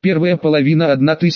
Первая половина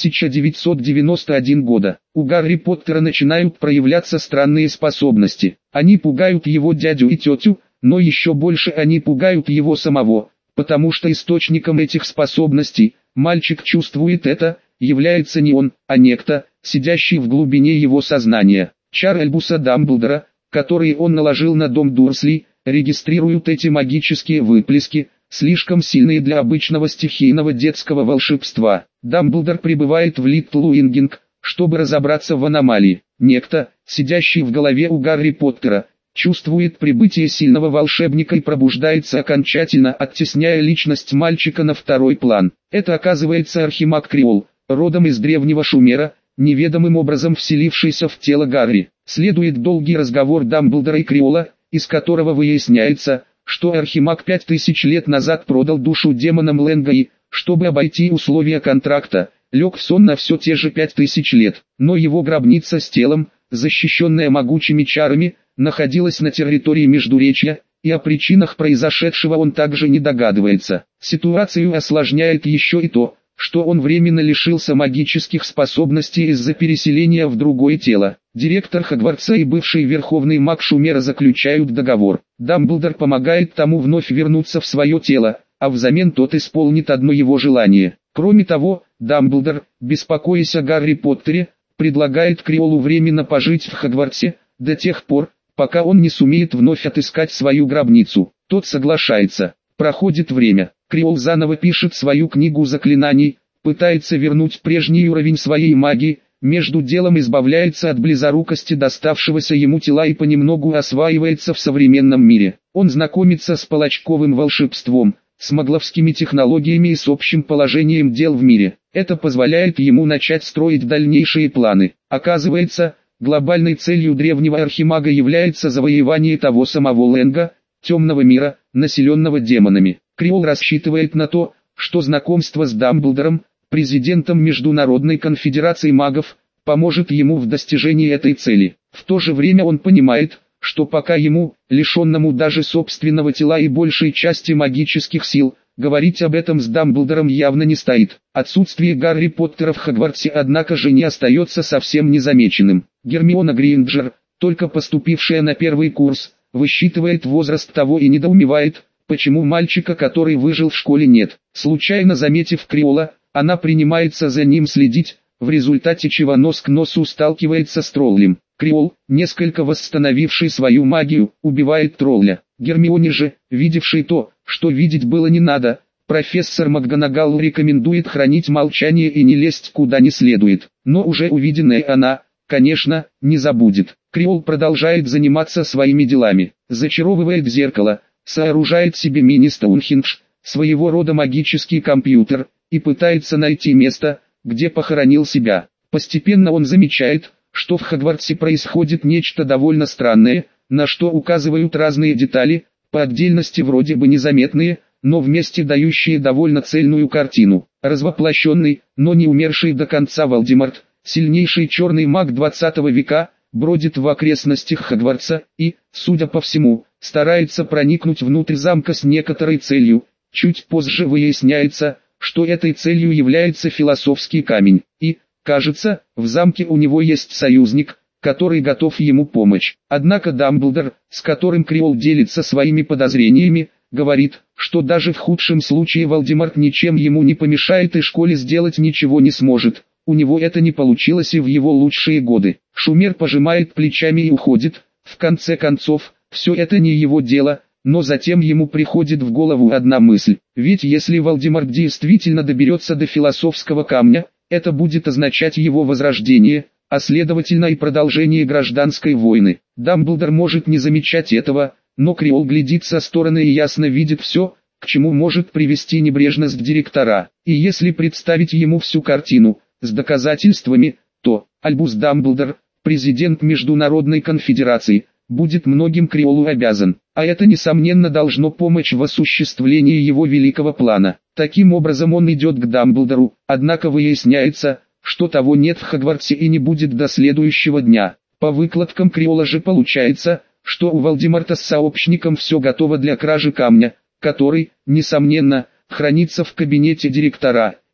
1991 года. У Гарри Поттера начинают проявляться странные способности. Они пугают его дядю и тетю, но еще больше они пугают его самого, потому что источником этих способностей, мальчик чувствует это, является не он, а некто, сидящий в глубине его сознания. Чар Альбуса Дамблдора, которые он наложил на дом Дурсли, регистрируют эти магические выплески, слишком сильные для обычного стихийного детского волшебства. Дамблдор прибывает в Литл Уингинг, чтобы разобраться в аномалии. Некто, сидящий в голове у Гарри Поттера, чувствует прибытие сильного волшебника и пробуждается окончательно, оттесняя личность мальчика на второй план. Это оказывается архимаг Криол, родом из древнего Шумера, неведомым образом вселившийся в тело Гарри. Следует долгий разговор Дамблдора и Криола, из которого выясняется, что архимаг 5000 лет назад продал душу демонам Лэнга и, чтобы обойти условия контракта, лег в сон на все те же 5000 лет. Но его гробница с телом, защищенная могучими чарами, находилась на территории Междуречья, и о причинах произошедшего он также не догадывается. Ситуацию осложняет еще и то, что он временно лишился магических способностей из-за переселения в другое тело. Директор Хогвартса и бывший верховный маг Шумера заключают договор. Дамблдор помогает тому вновь вернуться в свое тело, а взамен тот исполнит одно его желание. Кроме того, Дамблдор, беспокоясь о Гарри Поттере, предлагает Криолу временно пожить в Хогвартсе, до тех пор, пока он не сумеет вновь отыскать свою гробницу. Тот соглашается. Проходит время. Криол заново пишет свою книгу заклинаний, пытается вернуть прежний уровень своей магии, между делом избавляется от близорукости доставшегося ему тела и понемногу осваивается в современном мире. Он знакомится с палачковым волшебством, с магловскими технологиями и с общим положением дел в мире. Это позволяет ему начать строить дальнейшие планы. Оказывается, глобальной целью древнего архимага является завоевание того самого Лэнга, темного мира, населенного демонами. Криол рассчитывает на то, что знакомство с Дамблдором, президентом Международной конфедерации магов, поможет ему в достижении этой цели. В то же время он понимает, что пока ему, лишенному даже собственного тела и большей части магических сил, говорить об этом с Дамблдором явно не стоит. Отсутствие Гарри Поттера в Хогвартсе однако же не остается совсем незамеченным. Гермиона Грейнджер, только поступившая на первый курс, высчитывает возраст того и недоумевает, почему мальчика, который выжил в школе, нет. Случайно заметив Криола, она принимается за ним следить, в результате чего нос к носу сталкивается с троллем. Криол, несколько восстановивший свою магию, убивает тролля. Гермионе же, видевшей то, что видеть было не надо, профессор МакГонагал рекомендует хранить молчание и не лезть куда не следует. Но уже увиденное она, конечно, не забудет. Криол продолжает заниматься своими делами, зачаровывает зеркало, сооружает себе мини-Стоунхендж, своего рода магический компьютер, и пытается найти место, где похоронил себя. Постепенно он замечает, что в Хогвартсе происходит нечто довольно странное, на что указывают разные детали, по отдельности вроде бы незаметные, но вместе дающие довольно цельную картину. Развоплощенный, но не умерший до конца Волдеморт, сильнейший черный маг 20 века, бродит в окрестностях Хогвартса и, судя по всему, старается проникнуть внутрь замка с некоторой целью. Чуть позже выясняется, что этой целью является философский камень, и, кажется, в замке у него есть союзник, который готов ему помочь. Однако Дамблдор, с которым Криол делится своими подозрениями, говорит, что даже в худшем случае Волдеморт ничем ему не помешает и школе сделать ничего не сможет. У него это не получилось и в его лучшие годы. Шумер пожимает плечами и уходит. В конце концов, все это не его дело, но затем ему приходит в голову одна мысль. Ведь если Волдеморт действительно доберется до философского камня, это будет означать его возрождение, а следовательно и продолжение гражданской войны. Дамблдор может не замечать этого, но Криол глядит со стороны и ясно видит все, к чему может привести небрежность директора. И если представить ему всю картину, с доказательствами, то Альбус Дамблдор, президент Международной конфедерации, будет многим Криолу обязан, а это несомненно должно помочь в осуществлении его великого плана. Таким образом он идет к Дамблдору, однако выясняется, что того нет в Хогвартсе и не будет до следующего дня. По выкладкам Криола же получается, что у Волдеморта с сообщником все готово для кражи камня, который, несомненно, хранится в кабинете директора,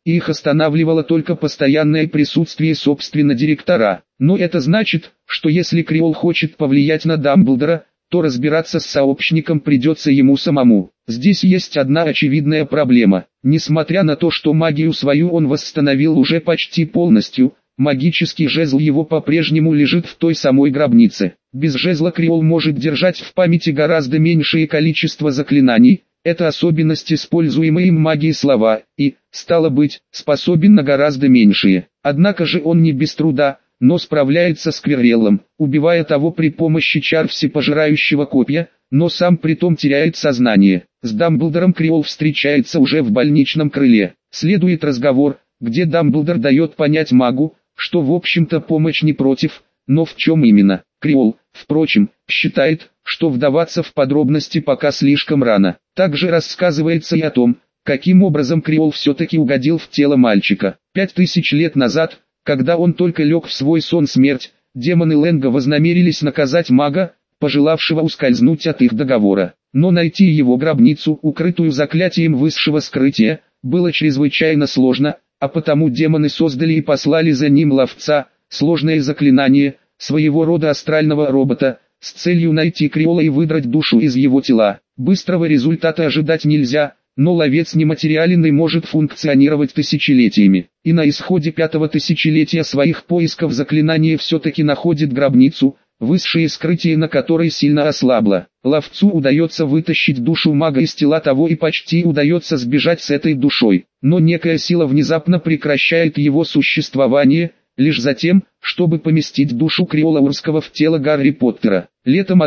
и их останавливало только постоянное присутствие собственно директора. Но это значит, что если Криол хочет повлиять на Дамблдора, то разбираться с сообщником придется ему самому. Здесь есть одна очевидная проблема. Несмотря на то, что магию свою он восстановил уже почти полностью, магический жезл его по-прежнему лежит в той самой гробнице. Без жезла Криол может держать в памяти гораздо меньшее количество заклинаний, это особенность используемой им магии слова, и, стало быть, способен на гораздо меньшие. Однако же он не без труда, но справляется с Квирреллом, убивая того при помощи чар всепожирающего копья, но сам притом теряет сознание. С Дамблдором Криол встречается уже в больничном крыле. Следует разговор, где Дамблдор дает понять магу, что в общем-то помощь не против, но в чем именно. Криол, впрочем, считает, что вдаваться в подробности пока слишком рано. Также рассказывается и о том, каким образом Криол все-таки угодил в тело мальчика. 5000 лет назад, когда он только лег в свой сон смерть, демоны Лэнга вознамерились наказать мага, пожелавшего ускользнуть от их договора. Но найти его гробницу, укрытую заклятием высшего скрытия, было чрезвычайно сложно, а потому демоны создали и послали за ним ловца, сложное заклинание, своего рода астрального робота, с целью найти Криола и выдрать душу из его тела. Быстрого результата ожидать нельзя, но ловец нематериален и может функционировать тысячелетиями. И на исходе 5-го тысячелетия своих поисков заклинание все-таки находит гробницу, высшее скрытие на которой сильно ослабло. Ловцу удается вытащить душу мага из тела того и почти удается сбежать с этой душой. Но некая сила внезапно прекращает его существование, лишь затем, чтобы поместить душу Криола Урского в тело Гарри Поттера. Летом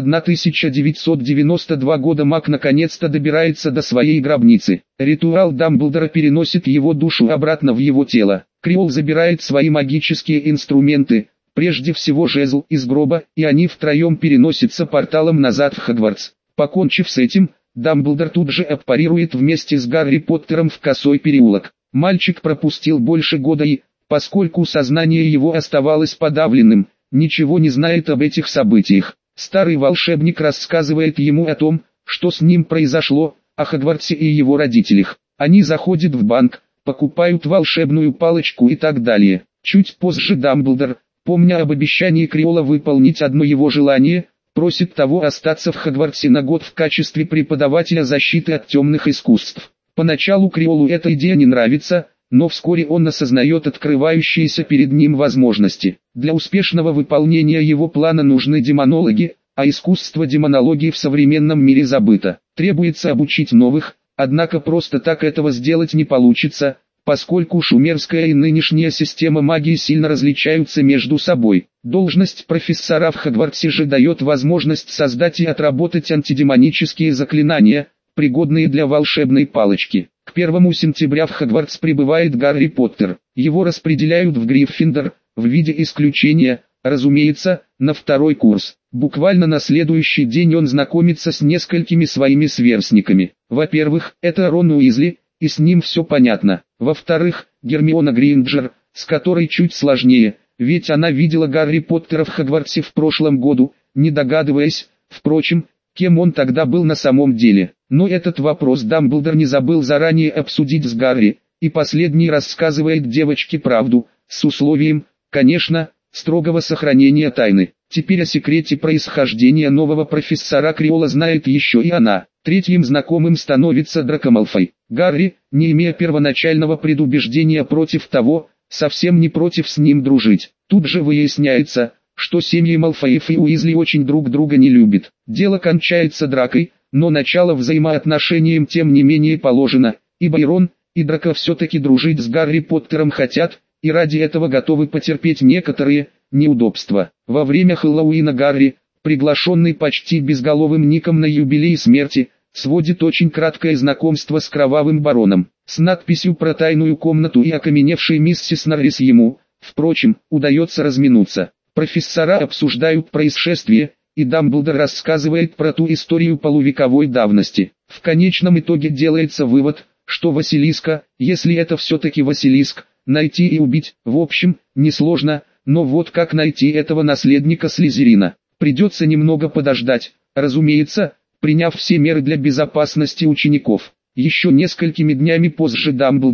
1992 года маг наконец-то добирается до своей гробницы. Ритуал Дамблдора переносит его душу обратно в его тело. Криол забирает свои магические инструменты, прежде всего жезл из гроба, и они втроем переносятся порталом назад в Хогвартс. Покончив с этим, Дамблдор тут же аппарирует вместе с Гарри Поттером в Косой переулок. Мальчик пропустил больше года и, поскольку сознание его оставалось подавленным, ничего не знает об этих событиях. Старый волшебник рассказывает ему о том, что с ним произошло, о Хогвартсе и его родителях. Они заходят в банк, покупают волшебную палочку и так далее. Чуть позже Дамблдор, помня об обещании Криола выполнить одно его желание, просит того остаться в Хогвартсе на год в качестве преподавателя защиты от темных искусств. Поначалу Криолу эта идея не нравится, но вскоре он осознает открывающиеся перед ним возможности. Для успешного выполнения его плана нужны демонологи, а искусство демонологии в современном мире забыто. Требуется обучить новых, однако просто так этого сделать не получится, поскольку шумерская и нынешняя система магии сильно различаются между собой. Должность профессора в Хогвартсе же дает возможность создать и отработать антидемонические заклинания, пригодные для волшебной палочки. К 1 сентября в Хогвартс прибывает Гарри Поттер. Его распределяют в Гриффиндор, в виде исключения, разумеется, на второй курс. Буквально на следующий день он знакомится с несколькими своими сверстниками. Во-первых, это Рон Уизли, и с ним все понятно. Во-вторых, Гермиона Грейнджер, с которой чуть сложнее, ведь она видела Гарри Поттера в Хогвартсе в прошлом году, не догадываясь, впрочем, кем он тогда был на самом деле. Но этот вопрос Дамблдор не забыл заранее обсудить с Гарри, и последний рассказывает девочке правду, с условием, конечно, строгого сохранения тайны. Теперь о секрете происхождения нового профессора Криола знает еще и она. Третьим знакомым становится Драко Малфой. Гарри, не имея первоначального предубеждения против того, совсем не против с ним дружить. Тут же выясняется, что семьи Малфоев и Уизли очень друг друга не любят. Дело кончается дракой, но начало взаимоотношениям тем не менее положено, ибо и Рон, и Драко все-таки дружить с Гарри Поттером хотят, и ради этого готовы потерпеть некоторые неудобства. Во время Хэллоуина Гарри, приглашенный почти безголовым Ником на юбилей смерти, сводит очень краткое знакомство с Кровавым Бароном, с надписью про тайную комнату и окаменевшей миссис Норрис ему, впрочем, удается разминуться. Профессора обсуждают происшествие, и Дамблдор рассказывает про ту историю полувековой давности. В конечном итоге делается вывод, что Василиска, если это все-таки Василиск, найти и убить, в общем, несложно, но вот как найти этого наследника Слизерина? Придется немного подождать, разумеется, приняв все меры для безопасности учеников. Еще несколькими днями позже Дамблдор,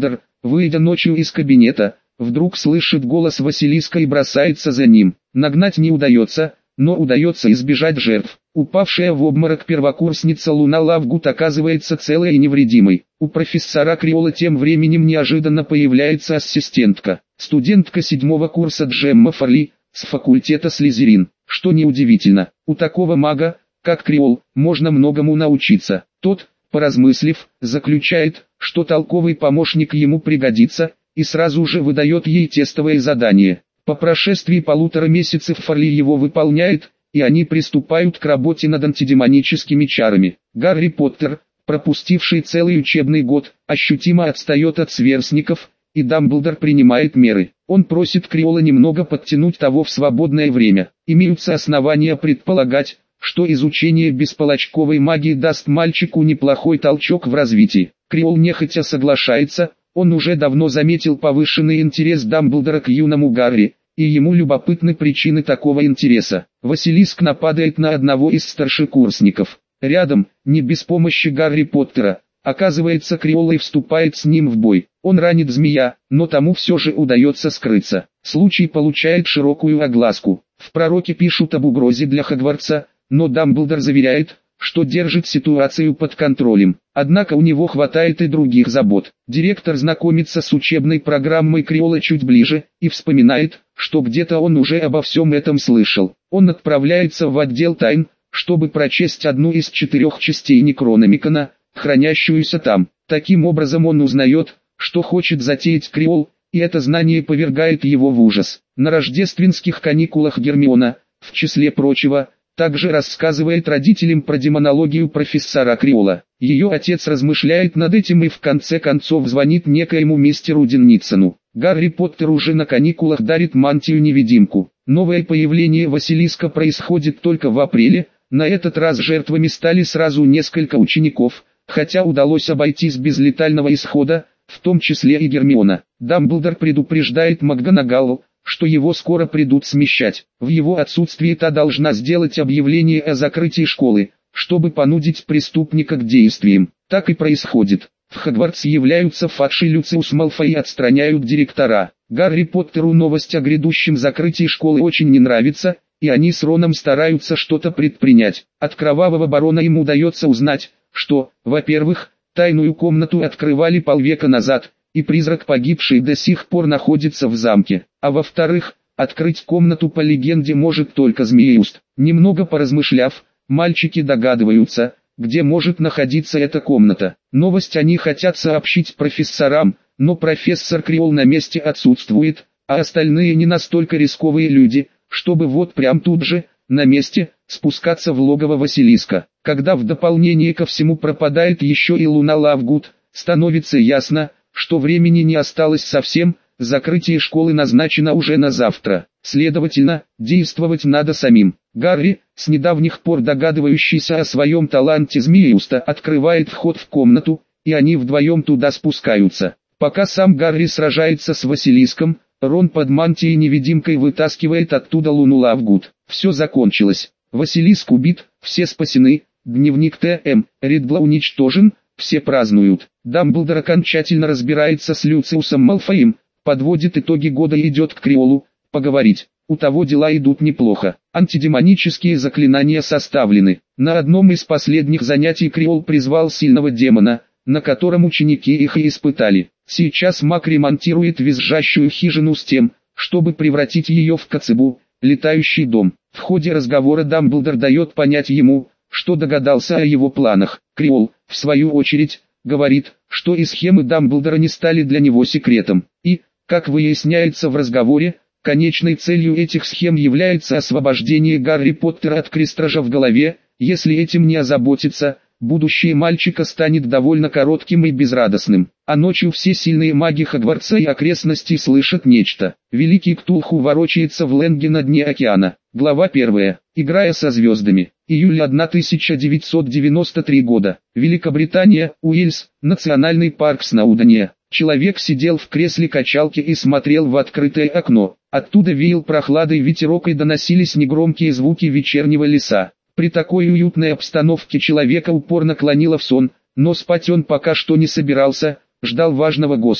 Выйдя ночью из кабинета, вдруг слышит голос Василиска и бросается за ним. Нагнать не удается, но удается избежать жертв. Упавшая в обморок первокурсница Луна Лавгуд оказывается целой и невредимой. У профессора Криола тем временем неожиданно появляется ассистентка, студентка 7-го курса Джемма Фарли, с факультета Слизерин. Что неудивительно, у такого мага, как Криол, можно многому научиться. Тот, поразмыслив, заключает, что толковый помощник ему пригодится, и сразу же выдает ей тестовое задание. По прошествии 1,5 месяцев Фарли его выполняет, и они приступают к работе над антидемоническими чарами. Гарри Поттер, пропустивший целый учебный год, ощутимо отстает от сверстников, и Дамблдор принимает меры. Он просит Криола немного подтянуть того в свободное время. Имеются основания предполагать, что изучение бесполочковой магии даст мальчику неплохой толчок в развитии. Криол нехотя соглашается, он уже давно заметил повышенный интерес Дамблдора к юному Гарри, и ему любопытны причины такого интереса. Василиск нападает на одного из старшекурсников. Рядом, не без помощи Гарри Поттера, оказывается Криол и вступает с ним в бой. Он ранит змея, но тому все же удается скрыться. Случай получает широкую огласку. В пророке пишут об угрозе для Хогвартса, но Дамблдор заверяет, что держит ситуацию под контролем. Однако у него хватает и других забот. Директор знакомится с учебной программой Криола чуть ближе, и вспоминает, что где-то он уже обо всем этом слышал. Он отправляется в отдел тайн, чтобы прочесть одну из 4 частей Некрономикона, хранящуюся там. Таким образом он узнает, что хочет затеять Криол, и это знание повергает его в ужас. На рождественских каникулах Гермиона, в числе прочего, также рассказывает родителям про демонологию профессора Криола. Ее отец размышляет над этим и в конце концов звонит некоему мистеру Денницену. Гарри Поттер уже на каникулах дарит мантию-невидимку. Новое появление Василиска происходит только в апреле, на этот раз жертвами стали сразу несколько учеников, хотя удалось обойтись без летального исхода, в том числе и Гермиона. Дамблдор предупреждает МакГонагалл, что его скоро придут смещать. В его отсутствии та должна сделать объявление о закрытии школы, чтобы понудить преступника к действиям. Так и происходит. В Хогвартс являются Фадж и Люциус Малфой и отстраняют директора. Гарри Поттеру новость о грядущем закрытии школы очень не нравится, и они с Роном стараются что-то предпринять. От Кровавого Барона им удается узнать, что, во-первых, тайную комнату открывали полвека назад, и призрак погибший до сих пор находится в замке. А во-вторых, открыть комнату по легенде может только Змееуст. Немного поразмышляв, мальчики догадываются, где может находиться эта комната. Новость они хотят сообщить профессорам, но профессор Криол на месте отсутствует, а остальные не настолько рисковые люди, чтобы вот прям тут же, на месте, спускаться в логово Василиска. Когда в дополнение ко всему пропадает еще и Луна Лавгуд, становится ясно, что времени не осталось совсем, закрытие школы назначено уже на завтра. Следовательно, действовать надо самим. Гарри, с недавних пор догадывающийся о своем таланте Змееуста, открывает вход в комнату, и они вдвоем туда спускаются. Пока сам Гарри сражается с Василиском, Рон под мантией-невидимкой вытаскивает оттуда Луну Лавгуд. Все закончилось. Василиск убит, все спасены, дневник Т.М. Ридла уничтожен, все празднуют. Дамблдор окончательно разбирается с Люциусом Малфоем, подводит итоги года и идет к Криолу, поговорить. У того дела идут неплохо. Антидемонические заклинания составлены. На одном из последних занятий Криол призвал сильного демона, на котором ученики их и испытали. Сейчас маг ремонтирует визжащую хижину с тем, чтобы превратить ее в Коцебу, летающий дом. В ходе разговора Дамблдор дает понять ему, что догадался о его планах. Криол, в свою очередь, говорит, что и схемы Дамблдора не стали для него секретом. И, как выясняется в разговоре, конечной целью этих схем является освобождение Гарри Поттера от крестража в голове. Если этим не озаботиться, будущее мальчика станет довольно коротким и безрадостным. А ночью все сильные маги Хогвартса и окрестностей слышат нечто. Великий Ктулху ворочается в Лэнге на дне океана. Глава 1. Играя со звездами. Июль 1993 года. Великобритания, Уэльс, Национальный парк Сноудения. Человек сидел в кресле качалки и смотрел в открытое окно. Оттуда веял прохладой ветерок и доносились негромкие звуки вечернего леса. При такой уютной обстановке человека упорно клонило в сон, но спать он пока что не собирался, ждал важного гостя.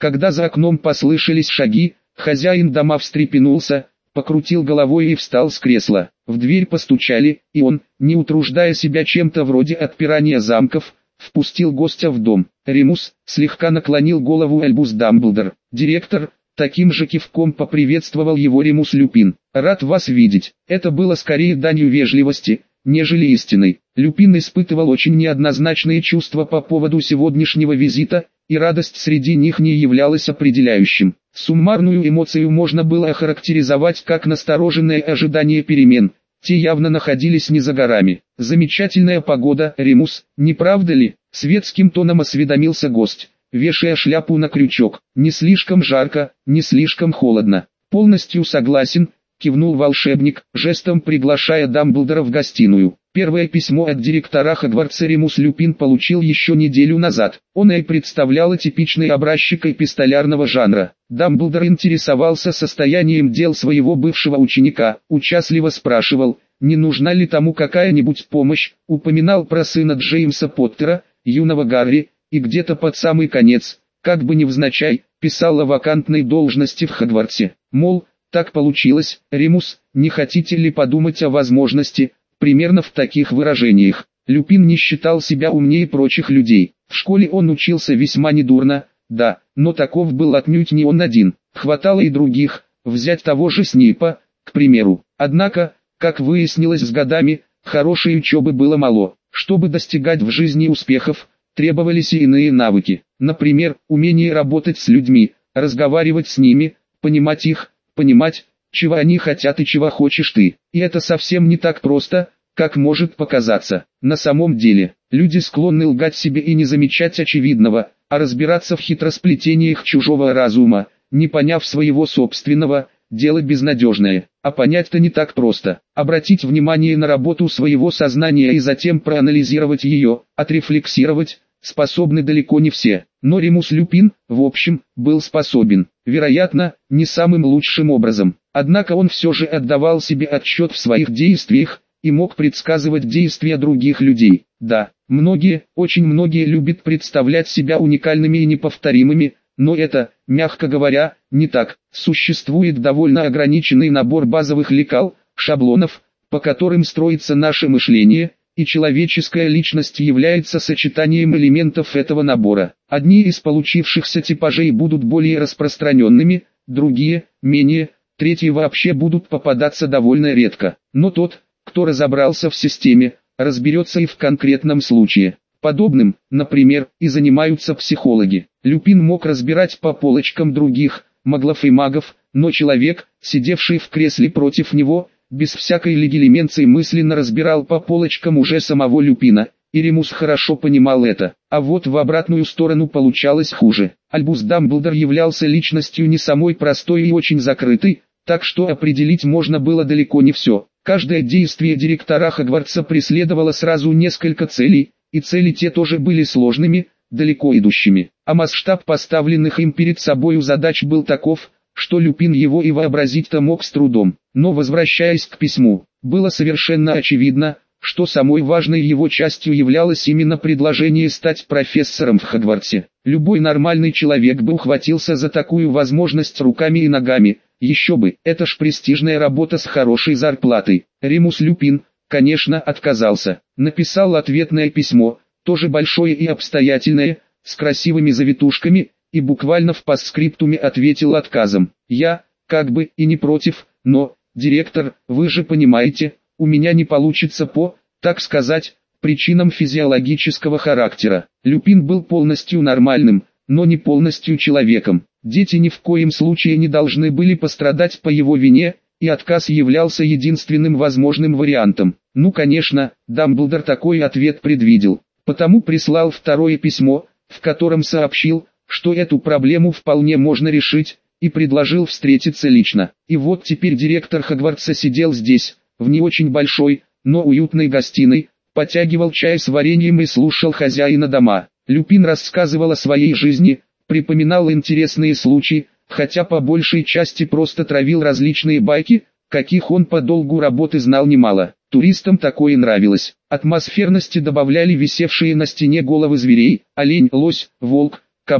Когда за окном послышались шаги, хозяин дома встрепенулся, покрутил головой и встал с кресла. В дверь постучали, и он, не утруждая себя чем-то вроде отпирания замков, впустил гостя в дом. Ремус слегка наклонил голову Альбус Дамблдор. Директор таким же кивком поприветствовал его Ремус Люпин. «Рад вас видеть». Это было скорее данью вежливости, нежели истиной. Люпин испытывал очень неоднозначные чувства по поводу сегодняшнего визита, и радость среди них не являлась определяющим. Суммарную эмоцию можно было охарактеризовать как настороженное ожидание перемен. Те явно находились не за горами. «Замечательная погода, Ремус, не правда ли?» — светским тоном осведомился гость, вешая шляпу на крючок. «Не слишком жарко, не слишком холодно». «Полностью согласен», — кивнул волшебник, жестом приглашая Дамблдора в гостиную. Первое письмо от директора Хогвартса Ремус Люпин получил еще неделю назад. Оно и представляло типичный образчик эпистолярного жанра. Дамблдор интересовался состоянием дел своего бывшего ученика, участливо спрашивал, не нужна ли тому какая-нибудь помощь, упоминал про сына Джеймса Поттера, юного Гарри, и где-то под самый конец, как бы невзначай, писал о вакантной должности в Хогвартсе. Мол, так получилось, Ремус, не хотите ли подумать о возможности, примерно в таких выражениях. Люпин не считал себя умнее прочих людей. В школе он учился весьма недурно, да, но таков был отнюдь не он один. Хватало и других, взять того же Снейпа, к примеру. Однако, как выяснилось с годами, хорошей учебы было мало. Чтобы достигать в жизни успехов, требовались и иные навыки. Например, умение работать с людьми, разговаривать с ними, понимать их, понимать, чего они хотят и чего хочешь ты. И это совсем не так просто, как может показаться. На самом деле, люди склонны лгать себе и не замечать очевидного, а разбираться в хитросплетениях чужого разума, не поняв своего собственного, дело безнадежное. А понять-то не так просто. Обратить внимание на работу своего сознания и затем проанализировать ее, отрефлексировать, способны далеко не все. Но Ремус Люпин, в общем, был способен. Вероятно, не самым лучшим образом. Однако он все же отдавал себе отчет в своих действиях, и мог предсказывать действия других людей. Да, многие, очень многие любят представлять себя уникальными и неповторимыми, но это, мягко говоря, не так. Существует довольно ограниченный набор базовых лекал, шаблонов, по которым строится наше мышление, и человеческая личность является сочетанием элементов этого набора. Одни из получившихся типажей будут более распространенными, другие – менее, третьи вообще будут попадаться довольно редко. Но тот, кто разобрался в системе, разберется и в конкретном случае. Подобным, например, и занимаются психологи. Люпин мог разбирать по полочкам других, маглов и магов, но человек, сидевший в кресле против него, без всякой легилименции мысленно разбирал по полочкам уже самого Люпина, и Ремус хорошо понимал это. А вот в обратную сторону получалось хуже. Альбус Дамблдор являлся личностью не самой простой и очень закрытой, так что определить можно было далеко не все. Каждое действие директора Хогвартса преследовало сразу несколько целей, и цели те тоже были сложными, далеко идущими. А масштаб поставленных им перед собою задач был таков, что Люпин его и вообразить-то мог с трудом. Но возвращаясь к письму, было совершенно очевидно, что самой важной его частью являлось именно предложение стать профессором в Хогвартсе. Любой нормальный человек бы ухватился за такую возможность руками и ногами, еще бы, это ж престижная работа с хорошей зарплатой. Ремус Люпин, конечно, отказался. Написал ответное письмо, тоже большое и обстоятельное, с красивыми завитушками, и буквально в постскриптуме ответил отказом. Я, как бы, и не против, но, директор, вы же понимаете, у меня не получится по, так сказать, причинам физиологического характера. Люпин был полностью нормальным, но не полностью человеком. Дети ни в коем случае не должны были пострадать по его вине, и отказ являлся единственным возможным вариантом. Ну конечно, Дамблдор такой ответ предвидел, потому прислал второе письмо, в котором сообщил, что эту проблему вполне можно решить, и предложил встретиться лично. И вот теперь директор Хогвартса сидел здесь, в не очень большой, но уютной гостиной, потягивал чай с вареньем и слушал хозяина дома. Люпин рассказывал о своей жизни, припоминал интересные случаи, хотя по большей части просто травил различные байки, каких он по долгу работы знал немало. Туристам такое нравилось. Атмосферности добавляли висевшие на стене головы зверей: олень, лось, волк, кабан.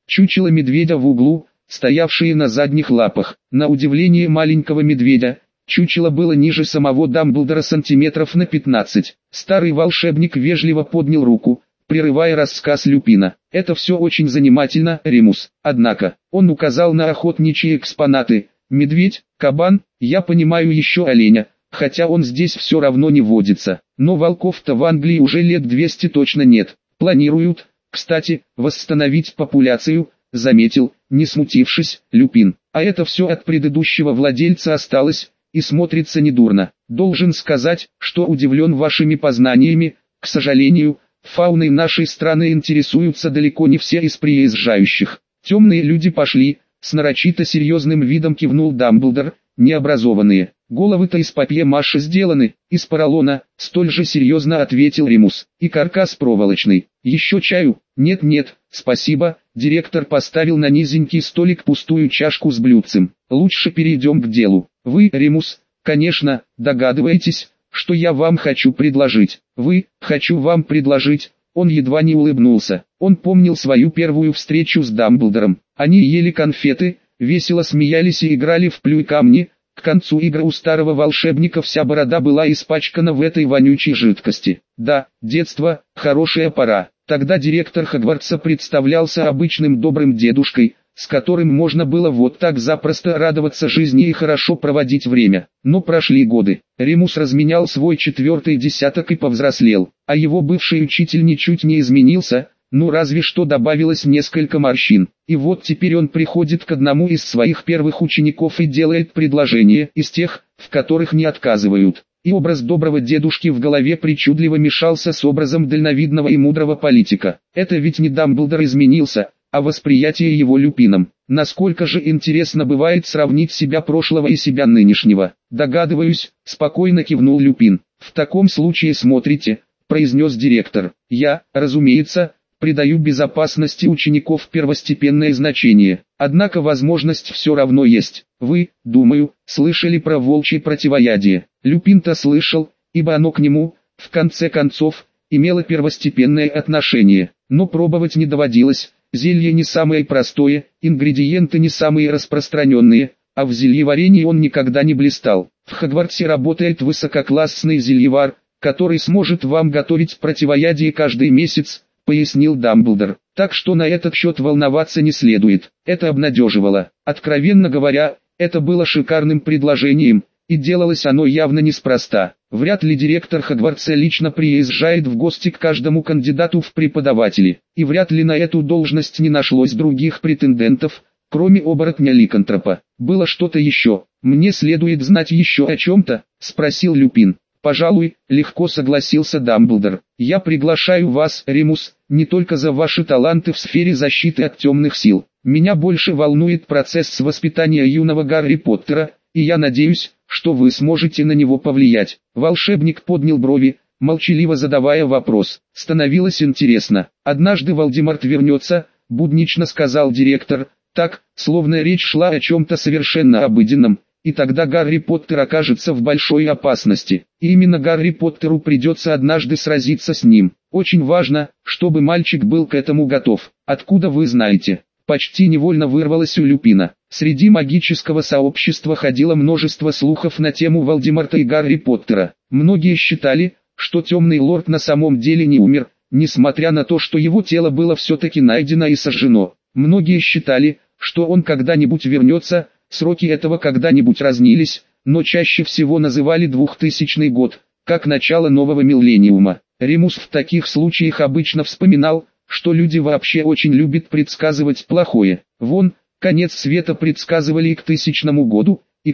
чучело медведя в углу, стоявшее на задних лапах. На удивление маленького медведя, чучело было ниже самого Дамблдора сантиметров на 15. Старый волшебник вежливо поднял руку, прерывая рассказ Люпина. «Это все очень занимательно, Ремус. Однако, он указал на охотничьи экспонаты. Медведь, кабан, я понимаю еще оленя, хотя он здесь все равно не водится. Но волков-то в Англии уже лет 200 точно нет. Планируют, кстати, восстановить популяцию», заметил, не смутившись, Люпин. «А это все от предыдущего владельца осталось, и смотрится недурно. Должен сказать, что удивлен вашими познаниями. К сожалению, фауной нашей страны интересуются далеко не все из приезжающих. Темные люди пошли», с нарочито серьезным видом кивнул Дамблдор, «необразованные. Головы-то из папье-маше сделаны, из поролона», столь же серьезно ответил Ремус. «И каркас проволочный. Еще чаю?» «Нет-нет, спасибо». Директор поставил на низенький столик пустую чашку с блюдцем. «Лучше перейдем к делу. Вы, Ремус, конечно, догадываетесь, что я вам хочу предложить». «Хочу вам предложить». Он едва не улыбнулся. Он помнил свою первую встречу с Дамблдором. Они ели конфеты, весело смеялись и играли в плюй-камни. К концу игры у старого волшебника вся борода была испачкана в этой вонючей жидкости. Да, детство, хорошая пора. Тогда директор Хогвартса представлялся обычным добрым дедушкой, с которым можно было вот так запросто радоваться жизни и хорошо проводить время. Но прошли годы. Ремус разменял свой 4-й десяток и повзрослел, а его бывший учитель ничуть не изменился, ну разве что добавилось несколько морщин. И вот теперь он приходит к одному из своих первых учеников и делает предложение из тех, в которых не отказывают. И образ доброго дедушки в голове причудливо мешался с образом дальновидного и мудрого политика. Это ведь не Дамблдор изменился, а восприятие его Люпином. Насколько же интересно бывает сравнить себя прошлого и себя нынешнего. «Догадываюсь», — спокойно кивнул Люпин. «В таком случае смотрите», — произнес директор. «Я, разумеется, придаю безопасности учеников первостепенное значение. Однако возможность все равно есть. Вы, думаю, слышали про волчье противоядие». Люпин-то слышал, ибо оно к нему, в конце концов, имело первостепенное отношение. Но пробовать не доводилось. Зелье не самое простое, ингредиенты не самые распространенные, а в зельеварении он никогда не блистал. В Хогвартсе работает высококлассный зельевар, который сможет вам готовить противоядие каждый месяц, пояснил Дамблдор. Так что на этот счет волноваться не следует. Это обнадеживало. Откровенно говоря, это было шикарным предложением, и делалось оно явно неспроста. Вряд ли директор Хогвартса лично приезжает в гости к каждому кандидату в преподаватели, и вряд ли на эту должность не нашлось других претендентов, кроме оборотня Ликантропа. Было что-то еще. «Мне следует знать еще о чем-то?» — спросил Люпин. «Пожалуй», — легко согласился Дамблдор. «Я приглашаю вас, Ремус, не только за ваши таланты в сфере защиты от темных сил. Меня больше волнует процесс воспитания юного Гарри Поттера, и я надеюсь, что вы сможете на него повлиять». Волшебник поднял брови, молчаливо задавая вопрос. Становилось интересно. «Однажды Волдеморт вернется», — буднично сказал директор, так, словно речь шла о чем-то совершенно обыденном, и тогда Гарри Поттер окажется в большой опасности. И именно Гарри Поттеру придется однажды сразиться с ним. Очень важно, чтобы мальчик был к этому готов. «Откуда вы знаете?» Почти невольно вырвалось у Люпина. Среди магического сообщества ходило множество слухов на тему Волдеморта и Гарри Поттера. Многие считали, что темный лорд на самом деле не умер, несмотря на то, что его тело было все-таки найдено и сожжено. Многие считали, что он когда-нибудь вернется, сроки этого когда-нибудь разнились, но чаще всего называли 2000 год, как начало нового миллениума. Ремус в таких случаях обычно вспоминал, что люди вообще очень любят предсказывать плохое. Вон, конец света предсказывали и к 1000 году, и к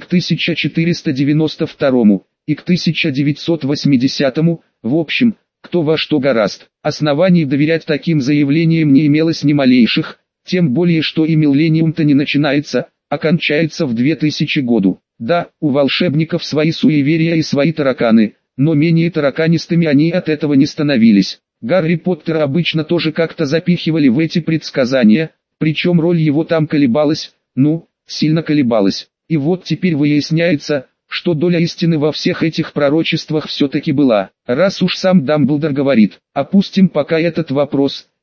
1492, и к 1980, в общем, кто во что горазд. Оснований доверять таким заявлениям не имелось ни малейших, тем более что и миллениум-то не начинается, а кончается в 2000 году. Да, у волшебников свои суеверия и свои тараканы, но менее тараканистыми они от этого не становились. Гарри Поттера обычно тоже как-то запихивали в эти предсказания, причем роль его там колебалась, сильно колебалась. И вот теперь выясняется, что доля истины во всех этих пророчествах все-таки была. Раз уж сам Дамблдор говорит, опустим пока этот вопрос,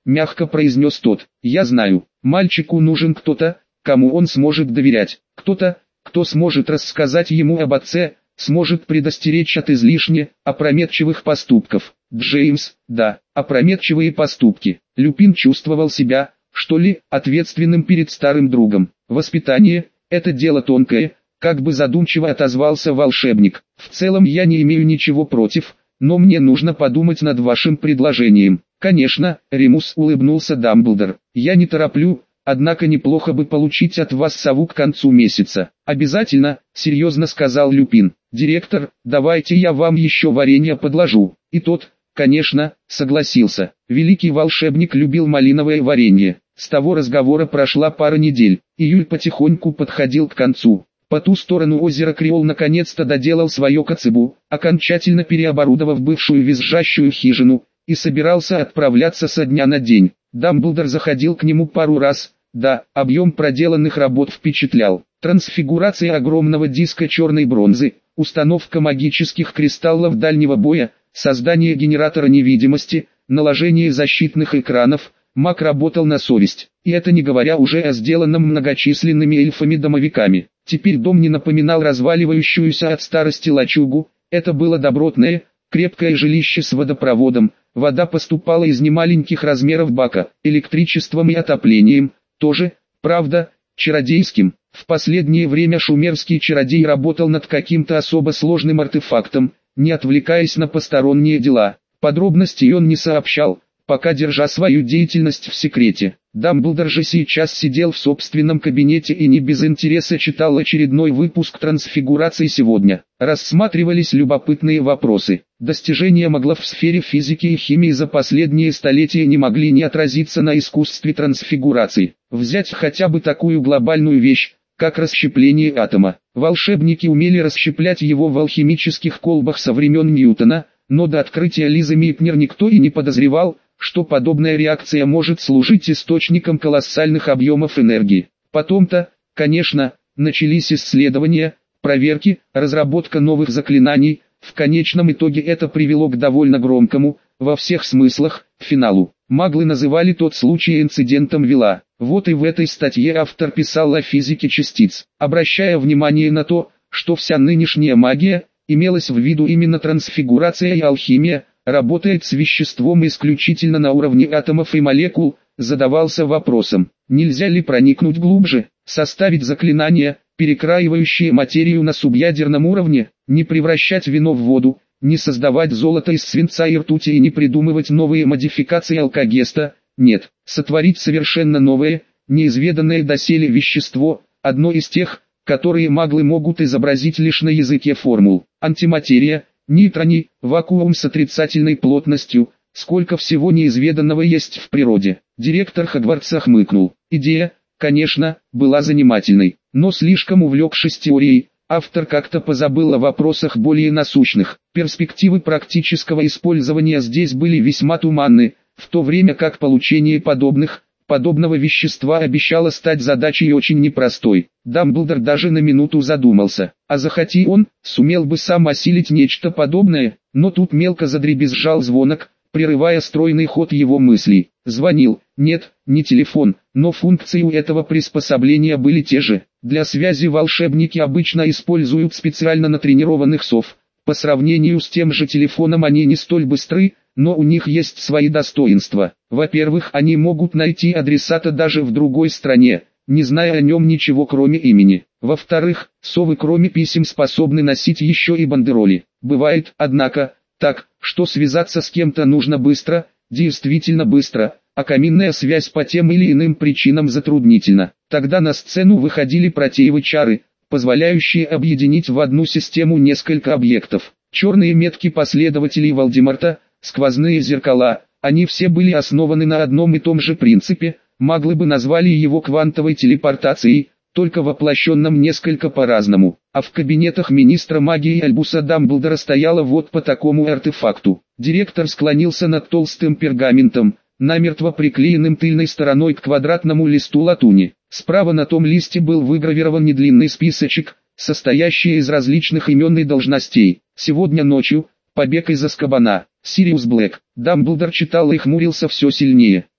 мягко произнес тот. Я знаю, мальчику нужен кто-то, кому он сможет доверять. Кто-то, кто сможет рассказать ему об отце, сможет предостеречь от излишне опрометчивых поступков. Джеймс, да, опрометчивые поступки. Люпин чувствовал себя, что ли, ответственным перед старым другом. Воспитание – это дело тонкое, как бы задумчиво отозвался волшебник. В целом я не имею ничего против, но мне нужно подумать над вашим предложением. Конечно, Ремус, улыбнулся Дамблдор. Я не тороплю, однако неплохо бы получить от вас сову к концу месяца. Обязательно, серьезно сказал Люпин. Директор, давайте я вам еще варенье подложу. И тот, конечно, согласился. Великий волшебник любил малиновое варенье. С того разговора прошла пара недель. Июль потихоньку подходил к концу. По ту сторону озера Креол наконец-то доделал свое коцебу, окончательно переоборудовав бывшую визжащую хижину, и собирался отправляться со дня на день. Дамблдор заходил к нему пару раз. Да, объем проделанных работ впечатлял. Трансфигурация огромного диска черной бронзы, установка магических кристаллов дальнего боя, создание генератора невидимости, наложение защитных экранов. Маг работал на совесть, и это не говоря уже о сделанном многочисленными эльфами-домовиками. Теперь дом не напоминал разваливающуюся от старости лачугу, это было добротное, крепкое жилище с водопроводом, вода поступала из немаленьких размеров бака, электричеством и отоплением, тоже, правда, чародейским. В последнее время шумерский чародей работал над каким-то особо сложным артефактом, не отвлекаясь на посторонние дела. Подробностей он не сообщал, пока держа свою деятельность в секрете. Дамблдор же сейчас сидел в собственном кабинете и не без интереса читал очередной выпуск «Трансфигурации» сегодня. Рассматривались любопытные вопросы. Достижения маглов в сфере физики и химии за последние столетия не могли не отразиться на искусстве трансфигурации. Взять хотя бы такую глобальную вещь, как расщепление атома. Волшебники умели расщеплять его в алхимических колбах со времен Ньютона, но до открытия Лизы Мейпнер никто и не подозревал, что подобная реакция может служить источником колоссальных объемов энергии. Потом-то, конечно, начались исследования, проверки, разработка новых заклинаний. В конечном итоге это привело к довольно громкому, во всех смыслах, финалу. Маглы называли тот случай инцидентом Вилла. Вот и в этой статье автор писал о физике частиц, обращая внимание на то, что вся нынешняя магия, имелась в виду именно трансфигурация и алхимия, работает с веществом исключительно на уровне атомов и молекул, задавался вопросом, нельзя ли проникнуть глубже, составить заклинания, перекраивающие материю на субъядерном уровне, не превращать вино в воду, не создавать золото из свинца и ртути и не придумывать новые модификации алкогеста, нет, сотворить совершенно новое, неизведанное доселе вещество, одно из тех, которые маглы могут изобразить лишь на языке формул. Антиматерия, нейтроны, вакуум с отрицательной плотностью, сколько всего неизведанного есть в природе. Директор Хогвартса хмыкнул. Идея, конечно, была занимательной, но слишком увлекшись теорией, автор как-то позабыл о вопросах более насущных. Перспективы практического использования здесь были весьма туманны, в то время как получение подобного вещества обещало стать задачей очень непростой. Дамблдор даже на минуту задумался, а захоти он, сумел бы сам осилить нечто подобное, но тут мелко задребезжал звонок, прерывая стройный ход его мыслей. Звонил, нет, не телефон, но функции у этого приспособления были те же. Для связи волшебники обычно используют специально натренированных сов. По сравнению с тем же телефоном они не столь быстры, но у них есть свои достоинства. Во-первых, они могут найти адресата даже в другой стране, не зная о нем ничего кроме имени. Во-вторых, совы кроме писем способны носить еще и бандероли. Бывает, однако, так, что связаться с кем-то нужно быстро, действительно быстро, а каминная связь по тем или иным причинам затруднительна. Тогда на сцену выходили протеевы чары, позволяющие объединить в одну систему несколько объектов. Черные метки последователей Волдеморта, сквозные зеркала, они все были основаны на одном и том же принципе, маглы бы назвали его квантовой телепортацией, только воплощенном несколько по-разному. А в кабинетах министра магии Альбуса Дамблдора стояло вот по такому артефакту. Директор склонился над толстым пергаментом, намертво приклеенным тыльной стороной к квадратному листу латуни. Справа на том листе был выгравирован недлинный списочек, состоящий из различных имен и должностей. Сегодня ночью, побег из Азкабана, Сириус Блэк. Дамблдор читал и хмурился все сильнее.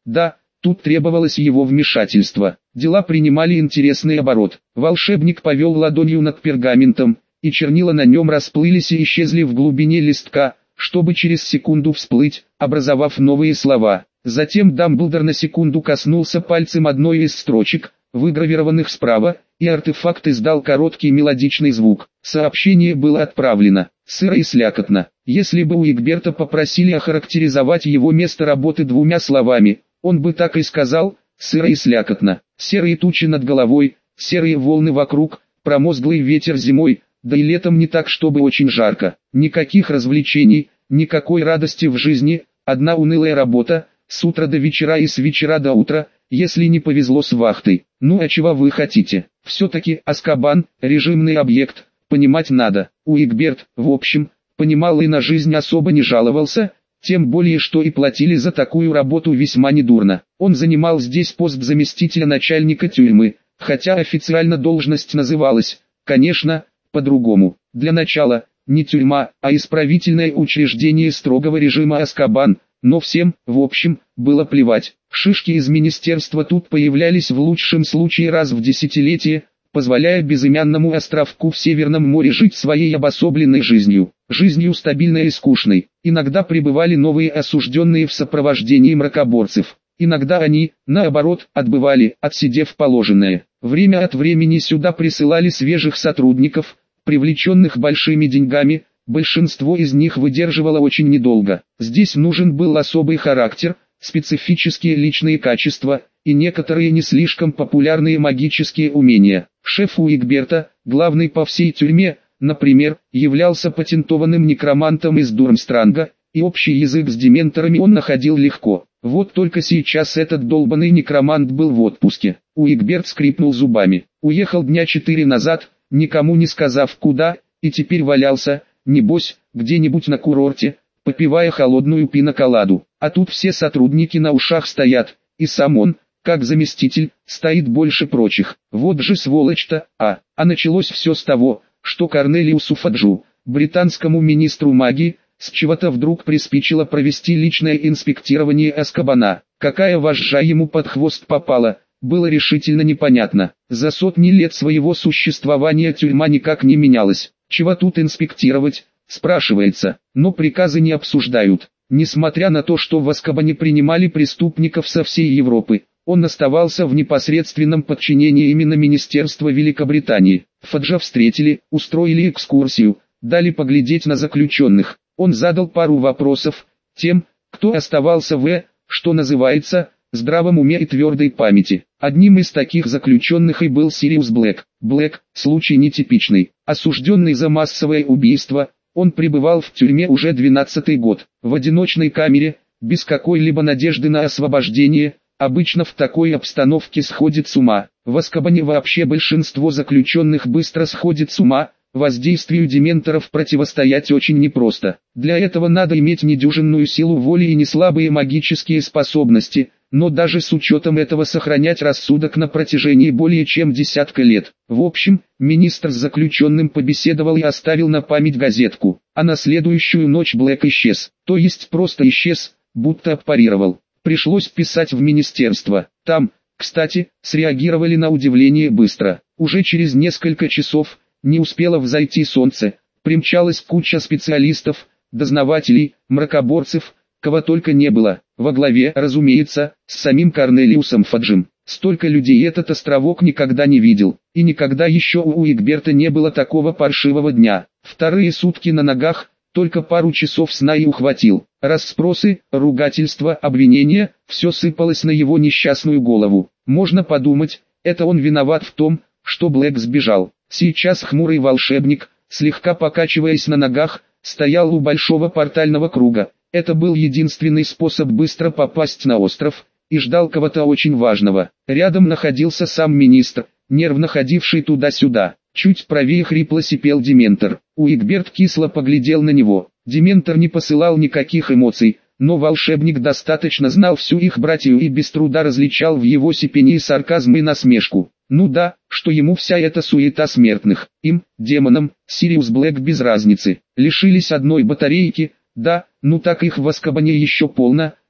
Да, тут требовалось его вмешательство. Дела принимали интересный оборот. Волшебник повел ладонью над пергаментом, и чернила на нем расплылись и исчезли в глубине листка, чтобы через секунду всплыть, образовав новые слова. Затем Дамблдор на секунду коснулся пальцем одной из строчек, выгравированных справа, и артефакт издал короткий мелодичный звук. Сообщение было отправлено. Сыро и слякотно. Если бы у Эгберта попросили охарактеризовать его место работы двумя словами, он бы так и сказал: сыро и слякотно. Серые тучи над головой, серые волны вокруг, промозглый ветер зимой, да и летом не так, чтобы очень жарко. Никаких развлечений, никакой радости в жизни, одна унылая работа, с утра до вечера и с вечера до утра, если не повезло с вахтой. Ну а чего вы хотите? Все-таки Азкабан – режимный объект, понимать надо. Уигберт, в общем, понимал и на жизнь особо не жаловался, тем более что и платили за такую работу весьма недурно. Он занимал здесь пост заместителя начальника тюрьмы, хотя официально должность называлась, конечно, по-другому. Для начала, не тюрьма, а исправительное учреждение строгого режима Азкабан, но всем, в общем, было плевать. Шишки из министерства тут появлялись в лучшем случае раз в десятилетие, позволяя безымянному островку в Северном море жить своей обособленной жизнью. Жизнью стабильной и скучной. Иногда прибывали новые осужденные в сопровождении мракоборцев. Иногда они, наоборот, отбывали, отсидев положенное. Время от времени сюда присылали свежих сотрудников, привлеченных большими деньгами. Большинство из них выдерживало очень недолго. Здесь нужен был особый характер, специфические личные качества и некоторые не слишком популярные магические умения. Шеф Уигберта, главный по всей тюрьме, например, являлся патентованным некромантом из Дурмстранга, и общий язык с дементорами он находил легко. Вот только сейчас этот долбанный некромант был в отпуске. Уигберт скрипнул зубами. Уехал дня 4 назад, никому не сказав куда, и теперь валялся, небось, где-нибудь на курорте, попивая холодную пиноколаду. А тут все сотрудники на ушах стоят, и сам он, как заместитель, стоит больше прочих. Вот же сволочь-то, а началось все с того, что Корнелиусу Фаджу, британскому министру магии, с чего-то вдруг приспичило провести личное инспектирование Азкабана. Какая вожжа ему под хвост попала, было решительно непонятно. За сотни лет своего существования тюрьма никак не менялась. Чего тут инспектировать, спрашивается, но приказы не обсуждают. Несмотря на то, что в Азкабане принимали преступников со всей Европы, он оставался в непосредственном подчинении именно Министерства Великобритании. Фаджа встретили, устроили экскурсию, дали поглядеть на заключенных. Он задал пару вопросов тем, кто оставался что называется, здравом уме и твердой памяти. Одним из таких заключенных и был Сириус Блэк. Блэк – случай нетипичный. Осужденный за массовое убийство, он пребывал в тюрьме уже 12-й год. В одиночной камере, без какой-либо надежды на освобождение, обычно в такой обстановке сходит с ума. В Азкабане вообще большинство заключенных быстро сходит с ума. Воздействию дементоров противостоять очень непросто. Для этого надо иметь недюжинную силу воли и неслабые магические способности, но даже с учетом этого сохранять рассудок на протяжении более чем десятка лет. В общем, министр с заключенным побеседовал и оставил на память газетку, а на следующую ночь Блэк исчез. То есть просто исчез, будто аппарировал. Пришлось писать в министерство. Там, кстати, среагировали на удивление быстро. Уже через несколько часов, не успело взойти солнце, примчалась куча специалистов, дознавателей, мракоборцев, кого только не было, во главе, разумеется, с самим Корнелиусом Фаджем. Столько людей этот островок никогда не видел, и никогда еще у Уигберта не было такого паршивого дня. Вторые сутки на ногах, только пару часов сна и ухватил. Расспросы, ругательства, обвинения, все сыпалось на его несчастную голову. Можно подумать, это он виноват в том, что Блэк сбежал. Сейчас хмурый волшебник, слегка покачиваясь на ногах, стоял у большого портального круга. Это был единственный способ быстро попасть на остров, и ждал кого-то очень важного. Рядом находился сам министр, нервно ходивший туда-сюда. Чуть правее хрипло сипел Дементор. Уигберт кисло поглядел на него. Дементор не посылал никаких эмоций, но волшебник достаточно знал всю их братью и без труда различал в его сипении сарказм и насмешку. Ну да, что ему вся эта суета смертных, им, демонам, Сириус Блэк без разницы. Лишились одной батарейки, да, ну так их в Азкабане еще полно,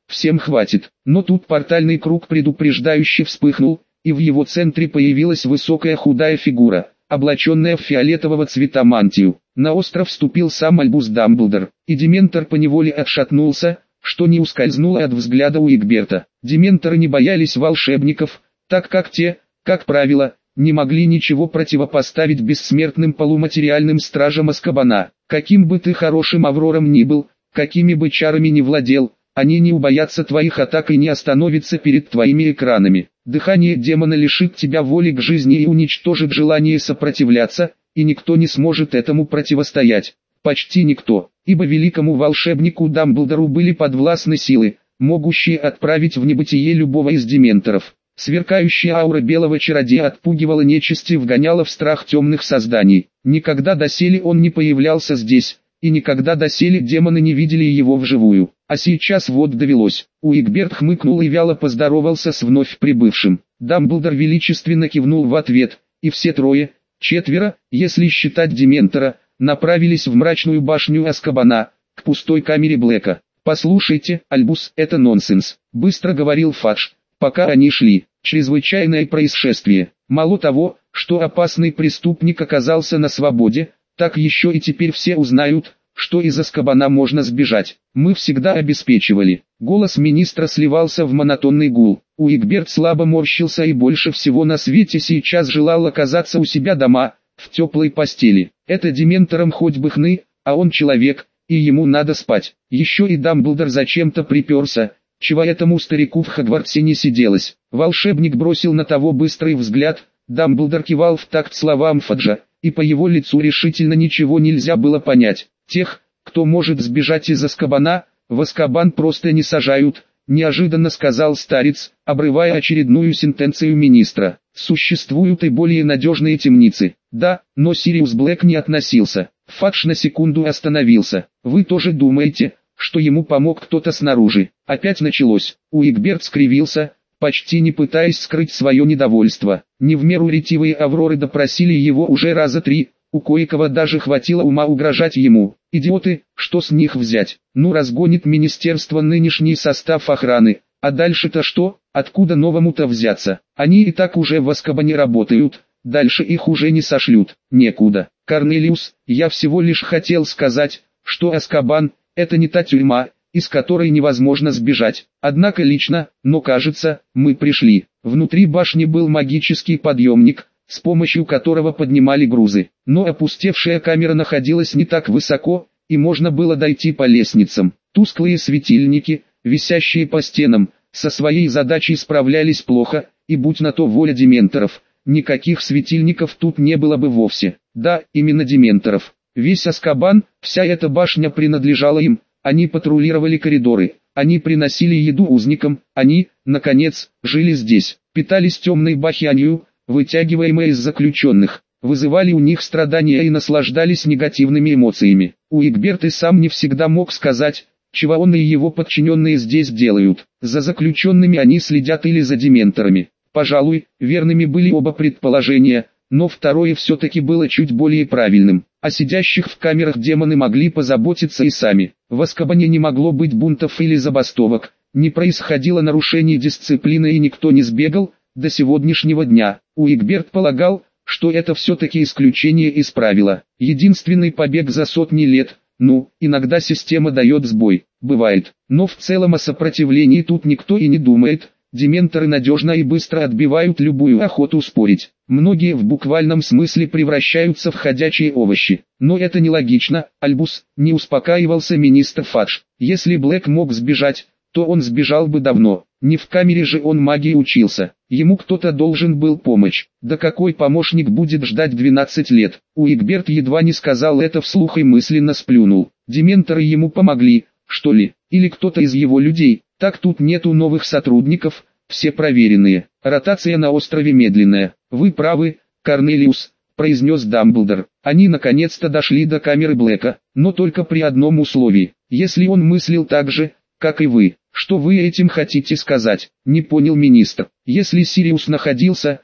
всем хватит. Но тут портальный круг предупреждающе вспыхнул, и в его центре появилась высокая худая фигура, облаченная в фиолетового цвета мантию. На остров вступил сам Альбус Дамблдор, и Дементор поневоле отшатнулся, что не ускользнуло от взгляда Уикберта. Дементоры не боялись волшебников, так как те, как правило, не могли ничего противопоставить бессмертным полуматериальным стражам Азкабана. Каким бы ты хорошим Аврором ни был, какими бы чарами ни владел, они не убоятся твоих атак и не остановятся перед твоими экранами. Дыхание демона лишит тебя воли к жизни и уничтожит желание сопротивляться, и никто не сможет этому противостоять. Почти никто, ибо великому волшебнику Дамблдору были подвластны силы, могущие отправить в небытие любого из дементоров. Сверкающая аура белого чародея отпугивала нечисть и вгоняла в страх темных созданий. Никогда доселе он не появлялся здесь, и никогда доселе демоны не видели его вживую. А сейчас вот довелось. Уикберт хмыкнул и вяло поздоровался с вновь прибывшим. Дамблдор величественно кивнул в ответ, и все трое, четверо, если считать Дементора, направились в мрачную башню Азкабана, к пустой камере Блэка. «Послушайте, Альбус, это нонсенс», — быстро говорил Фадж, пока они шли. «Чрезвычайное происшествие. Мало того, что опасный преступник оказался на свободе, так еще и теперь все узнают, что из Азкабана можно сбежать. Мы всегда обеспечивали». Голос министра сливался в монотонный гул. Уикберт слабо морщился и больше всего на свете сейчас желал оказаться у себя дома, в теплой постели. Это дементорам хоть бы хны, а он человек, и ему надо спать. Еще и Дамблдор зачем-то приперся, чего этому старику в Хогвартсе не сиделось. Волшебник бросил на того быстрый взгляд, Дамблдор кивал в такт словам Фаджа, и по его лицу решительно ничего нельзя было понять. Тех, кто может сбежать из Азкабана, в Азкабан просто не сажают, неожиданно сказал старец, обрывая очередную сентенцию министра. Существуют и более надежные темницы. Да, но Сириус Блэк не относился. Фадж на секунду остановился. Вы тоже думаете, что ему помог кто-то снаружи? Опять началось. Уикберт скривился, почти не пытаясь скрыть свое недовольство. Не в меру ретивые Авроры допросили его уже раза 3, у кое-кого даже хватило ума угрожать ему. Идиоты, что с них взять? Ну разгонит министерство нынешний состав охраны, а дальше-то что? Откуда новому-то взяться? Они и так уже в Азкабане работают, дальше их уже не сошлют, некуда. Корнелиус, я всего лишь хотел сказать, что Азкабан – это не та тюрьма, из которой невозможно сбежать. Однако лично, но кажется, мы пришли. Внутри башни был магический подъемник, с помощью которого поднимали грузы. Но опустевшая камера находилась не так высоко, и можно было дойти по лестницам. Тусклые светильники, висящие по стенам, со своей задачей справлялись плохо, и будь на то воля дементоров, никаких светильников тут не было бы вовсе. Да, именно дементоров. Весь Азкабан, вся эта башня принадлежала им, они патрулировали коридоры, они приносили еду узникам, они, наконец, жили здесь, питались темной бахианью, вытягиваемой из заключенных, вызывали у них страдания и наслаждались негативными эмоциями. Уикберт и сам не всегда мог сказать, чего он и его подчиненные здесь делают. За заключенными они следят или за дементорами. Пожалуй, верными были оба предположения, но второе все-таки было чуть более правильным. О сидящих в камерах демоны могли позаботиться и сами. В Азкабане не могло быть бунтов или забастовок, не происходило нарушений дисциплины и никто не сбегал, до сегодняшнего дня. Уикберт полагал, что это все-таки исключение из правила. Единственный побег за сотни лет. Ну, иногда система дает сбой, бывает. Но в целом о сопротивлении тут никто и не думает. Дементоры надежно и быстро отбивают любую охоту спорить. Многие в буквальном смысле превращаются в ходячие овощи. Но это нелогично, Альбус, не успокаивался министр Фадж. Если Блэк мог сбежать, то он сбежал бы давно. Не в камере же он магии учился. Ему кто-то должен был помочь. Да какой помощник будет ждать 12 лет? Уикберт едва не сказал это вслух и мысленно сплюнул. Дементоры ему помогли, что ли? Или кто-то из его людей? Так тут нету новых сотрудников, все проверенные. Ротация на острове медленная. Вы правы, Корнелиус, произнес Дамблдор. Они наконец-то дошли до камеры Блэка, но только при одном условии. Если он мыслил так же, как и вы. Что вы этим хотите сказать? Не понял министр. Если Сириус находился,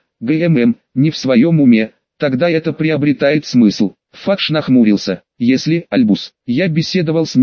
не в своем уме, тогда это приобретает смысл. Фадж нахмурился. Если, Альбус, я беседовал с ним,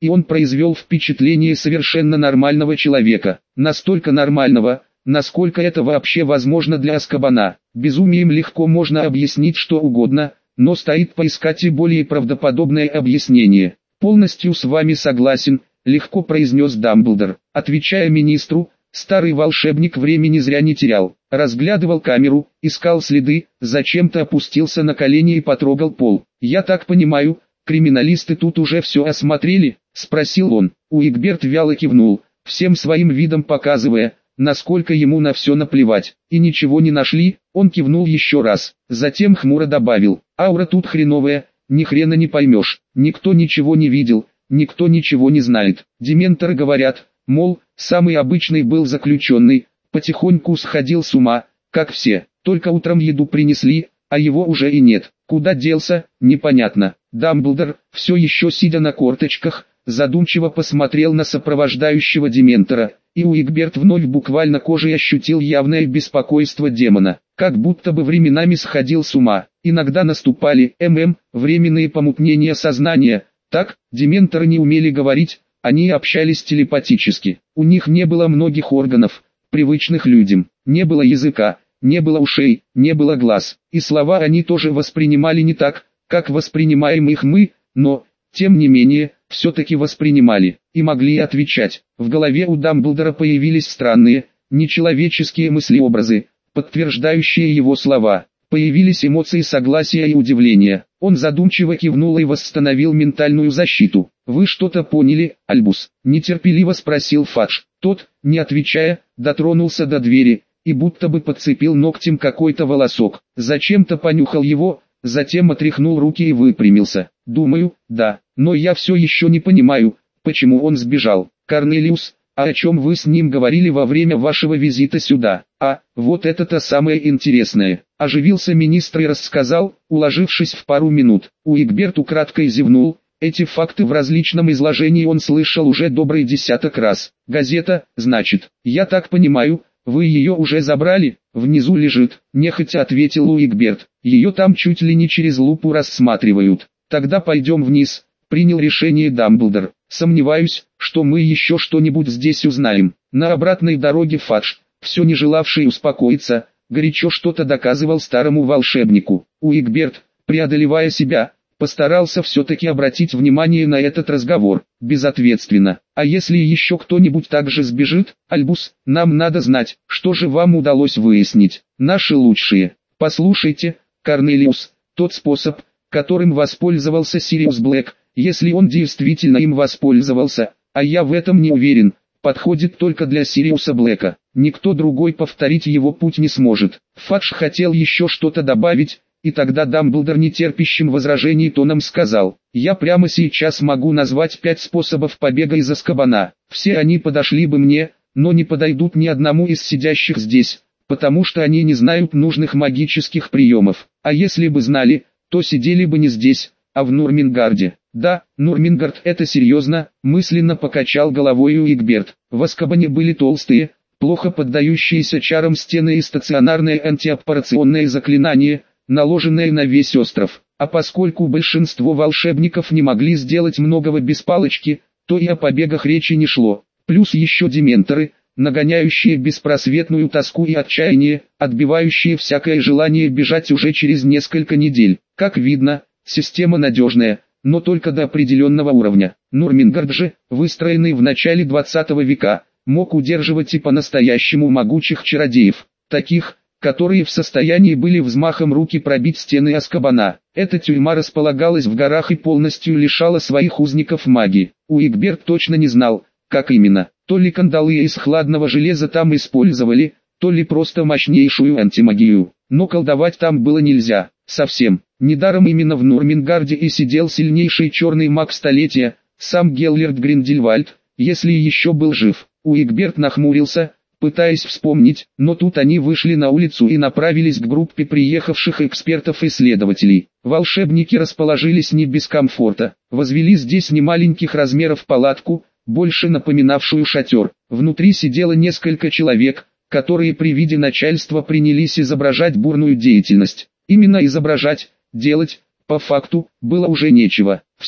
и он произвел впечатление совершенно нормального человека. Настолько нормального, насколько это вообще возможно для Азкабана. Безумием легко можно объяснить что угодно, но стоит поискать и более правдоподобное объяснение. «Полностью с вами согласен», — легко произнес Дамблдор. Отвечая министру, старый волшебник времени зря не терял. Разглядывал камеру, искал следы, зачем-то опустился на колени и потрогал пол. «Я так понимаю, криминалисты тут уже все осмотрели?» — спросил он. Уигберт вяло кивнул, всем своим видом показывая, насколько ему на все наплевать. «И ничего не нашли?» — он кивнул еще раз. Затем хмуро добавил: «Аура тут хреновая, ни хрена не поймешь. Никто ничего не видел, никто ничего не знает. Дементоры говорят, мол, самый обычный был заключенный, потихоньку сходил с ума, как все. Только утром еду принесли, а его уже и нет. Куда делся, непонятно». Дамблдор, все еще сидя на корточках, задумчиво посмотрел на сопровождающего Дементора, и Уигберт вновь буквально кожей ощутил явное беспокойство демона. Как будто бы временами сходил с ума. Иногда наступали временные помутнения сознания. Так, дементоры не умели говорить, они общались телепатически. У них не было многих органов, привычных людям. Не было языка, не было ушей, не было глаз. И слова они тоже воспринимали не так, как воспринимаем их мы, но, тем не менее, все-таки воспринимали, и могли отвечать. В голове у Дамблдора появились странные, нечеловеческие мысли-образы, подтверждающие его слова. Появились эмоции согласия и удивления. Он задумчиво кивнул и восстановил ментальную защиту. «Вы что-то поняли, Альбус?» — нетерпеливо спросил Фадж. Тот, не отвечая, дотронулся до двери, и будто бы подцепил ногтем какой-то волосок. Зачем-то понюхал его, затем отряхнул руки и выпрямился. «Думаю, да, но я все еще не понимаю, почему он сбежал. Корнелиус, а о чем вы с ним говорили во время вашего визита сюда?» «А, вот это-то самое интересное», — оживился министр и рассказал, уложившись в пару минут. Уигберт украдкой зевнул. Эти факты в различном изложении он слышал уже добрый десяток раз. «Газета, значит, я так понимаю, вы ее уже забрали?» «Внизу лежит», — нехотя ответил Уигберт. «Ее там чуть ли не через лупу рассматривают». «Тогда пойдем вниз», — принял решение Дамблдор. «Сомневаюсь, что мы еще что-нибудь здесь узнаем». На обратной дороге Фадж, все не желавший успокоиться, горячо что-то доказывал старому волшебнику. Уигберт, преодолевая себя, постарался все-таки обратить внимание на этот разговор, безответственно. «А если еще кто-нибудь также сбежит, Альбус, нам надо знать, что же вам удалось выяснить. Наши лучшие. Послушайте, Корнелиус, тот способ, которым воспользовался Сириус Блэк, если он действительно им воспользовался, а я в этом не уверен, подходит только для Сириуса Блэка. Никто другой повторить его путь не сможет». Фадж хотел еще что-то добавить, и тогда Дамблдор нетерпящим возражений тоном сказал: «Я прямо сейчас могу назвать 5 способов побега из Азкабана. Все они подошли бы мне, но не подойдут ни одному из сидящих здесь, потому что они не знают нужных магических приемов. А если бы знали, то сидели бы не здесь, а в Нурмингарде». «Да, Нурмингард — это серьезно», — мысленно покачал головой Уигберт. «В Азкабане были толстые, плохо поддающиеся чарам стены и стационарные антиаппарационные заклинания, наложенные на весь остров. А поскольку большинство волшебников не могли сделать многого без палочки, то и о побегах речи не шло. Плюс еще дементоры, нагоняющие беспросветную тоску и отчаяние, отбивающие всякое желание бежать уже через несколько недель. Как видно, система надежная, но только до определенного уровня. Нурмингард же, выстроенный в начале 20 века, мог удерживать и по-настоящему могучих чародеев, таких, которые в состоянии были взмахом руки пробить стены Азкабана. Эта тюрьма располагалась в горах и полностью лишала своих узников магии. Уигберт точно не знал, как именно. То ли кандалы из хладного железа там использовали, то ли просто мощнейшую антимагию. Но колдовать там было нельзя, совсем. Недаром именно в Нурмингарде и сидел сильнейший черный маг столетия, сам Геллерд Гриндельвальд, если еще был жив. Уигберт нахмурился, пытаясь вспомнить, но тут они вышли на улицу и направились к группе приехавших экспертов-исследователей. Волшебники расположились не без комфорта, возвели здесь немаленьких размеров палатку, больше напоминавшую шатер. Внутри сидело несколько человек, которые при виде начальства принялись изображать бурную деятельность. Именно изображать, делать, по факту, было уже нечего. Все,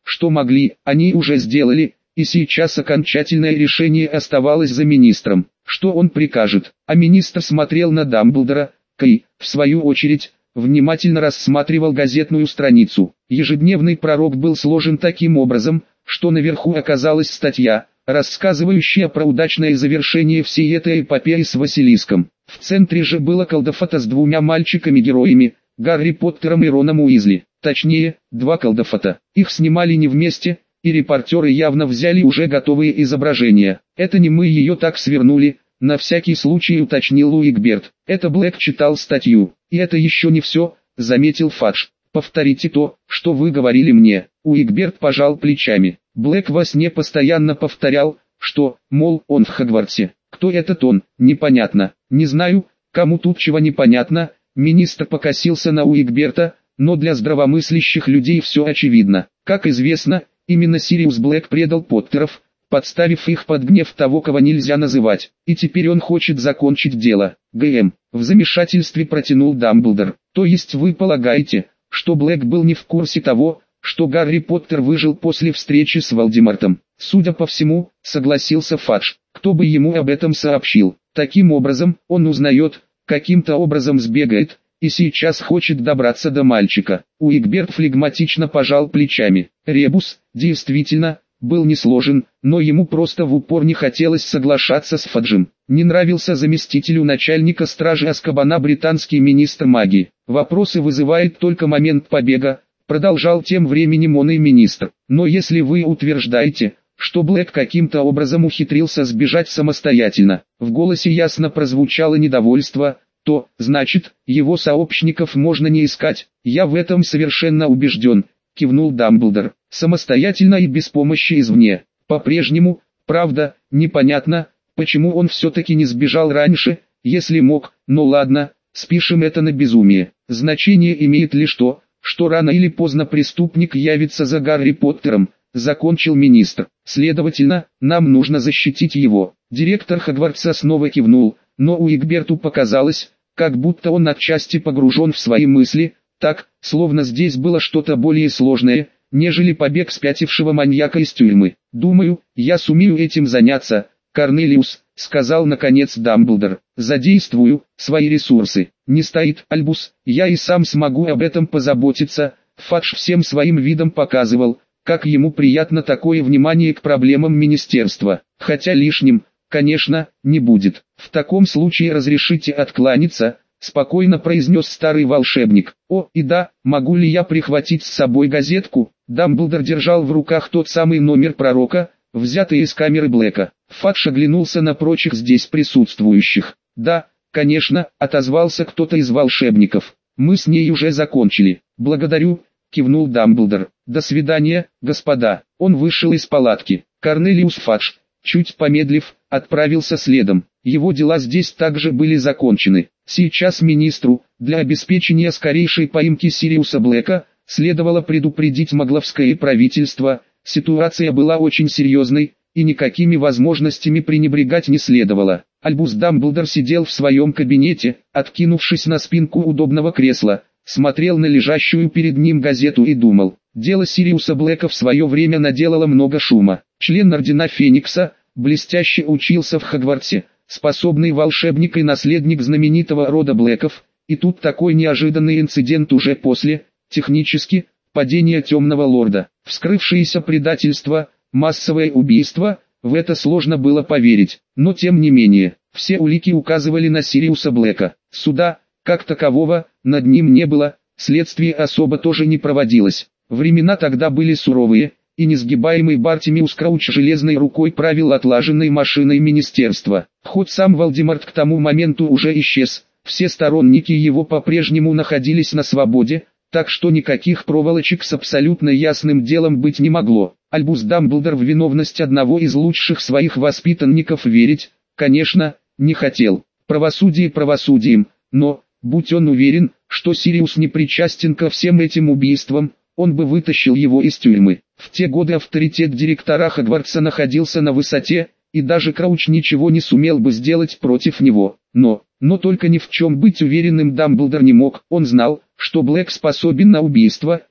что могли, они уже сделали, и сейчас окончательное решение оставалось за министром. Что он прикажет? А министр смотрел на Дамблдора, Кай, в свою очередь, внимательно рассматривал газетную страницу. Ежедневный пророк был сложен таким образом, что наверху оказалась статья, рассказывающая про удачное завершение всей этой эпопеи с Василиском. В центре же было колдофото с двумя мальчиками-героями, Гарри Поттером и Роном Уизли. Точнее, два колдофото. Их снимали не вместе, и репортеры явно взяли уже готовые изображения. Это не мы ее так свернули, на всякий случай уточнил Уикберт. Это Блэк читал статью. И это еще не все, заметил Фадж. Повторите то, что вы говорили мне. Уикберт пожал плечами. Блэк во сне постоянно повторял, что, мол, он в Хогвартсе. Кто этот он, непонятно. Не знаю, кому тут чего непонятно. Министр покосился на Уикберта, но для здравомыслящих людей все очевидно. Как известно, именно Сириус Блэк предал Поттеров, подставив их под гнев того, кого нельзя называть. И теперь он хочет закончить дело. ГМ. В замешательстве протянул Дамблдор. То есть вы полагаете, что Блэк был не в курсе того, что Гарри Поттер выжил после встречи с Волдемортом? Судя по всему, согласился Фадж. Кто бы ему об этом сообщил? Таким образом, он узнает, каким-то образом сбегает, и сейчас хочет добраться до мальчика. Уикберт флегматично пожал плечами. Ребус, действительно, был не сложен, но ему просто в упор не хотелось соглашаться с Фаджем. Не нравился заместителю начальника стражи Азкабана британский министр магии. Вопросы вызывает только момент побега, продолжал тем временем он и министр. Но если вы утверждаете, что Блэк каким-то образом ухитрился сбежать самостоятельно, в голосе ясно прозвучало недовольство, то, значит, его сообщников можно не искать. Я в этом совершенно убежден, кивнул Дамблдор. Самостоятельно и без помощи извне. По-прежнему, правда, непонятно, почему он все-таки не сбежал раньше, если мог, но ладно, спишем это на безумие. Значение имеет лишь то, что рано или поздно преступник явится за Гарри Поттером, закончил министр. Следовательно, нам нужно защитить его. Директор Хогвартса снова кивнул, но Уикберту показалось, как будто он отчасти погружен в свои мысли, так, словно здесь было что-то более сложное, нежели побег спятившего маньяка из тюрьмы. «Думаю, я сумею этим заняться, Корнелиус», — сказал наконец Дамблдор. «Задействую свои ресурсы. Не стоит, Альбус, я и сам смогу об этом позаботиться». Фадж всем своим видом показывал, как ему приятно такое внимание к проблемам министерства, хотя лишним, конечно, не будет. «В таком случае разрешите откланяться», — спокойно произнес старый волшебник. «О, и да, могу ли я прихватить с собой газетку?» Дамблдор держал в руках тот самый номер пророка, взятый из камеры Блэка. Фадж оглянулся на прочих здесь присутствующих. «Да, конечно», — отозвался кто-то из волшебников. «Мы с ней уже закончили». «Благодарю», — кивнул Дамблдор. «До свидания, господа». Он вышел из палатки. Корнелиус Фадж, чуть помедлив, отправился следом. Его дела здесь также были закончены. Сейчас министру, для обеспечения скорейшей поимки Сириуса Блэка, следовало предупредить магловское правительство. Ситуация была очень серьезной, и никакими возможностями пренебрегать не следовало. Альбус Дамблдор сидел в своем кабинете, откинувшись на спинку удобного кресла, смотрел на лежащую перед ним газету и думал. Дело Сириуса Блэка в свое время наделало много шума. Член Ордена Феникса, блестяще учился в Хогвартсе, способный волшебник и наследник знаменитого рода Блэков, и тут такой неожиданный инцидент уже после, технически, падения Темного Лорда. Вскрывшееся предательство, массовое убийство, в это сложно было поверить, но тем не менее, все улики указывали на Сириуса Блэка. Суда, как такового, над ним не было, следствие особо тоже не проводилось. Времена тогда были суровые, и несгибаемый Бартимиус Крауч железной рукой правил отлаженной машиной министерства. Хоть сам Волдеморт к тому моменту уже исчез, все сторонники его по-прежнему находились на свободе, так что никаких проволочек с абсолютно ясным делом быть не могло. Альбус Дамблдор в виновность одного из лучших своих воспитанников верить, конечно, не хотел. Правосудие правосудием, но, будь он уверен, что Сириус не причастен ко всем этим убийствам, он бы вытащил его из тюрьмы. В те годы авторитет директора Хогвартса находился на высоте, и даже Крауч ничего не сумел бы сделать против него. Но только ни в чем быть уверенным Дамблдор не мог. Он знал, что Блэк способен на убийство,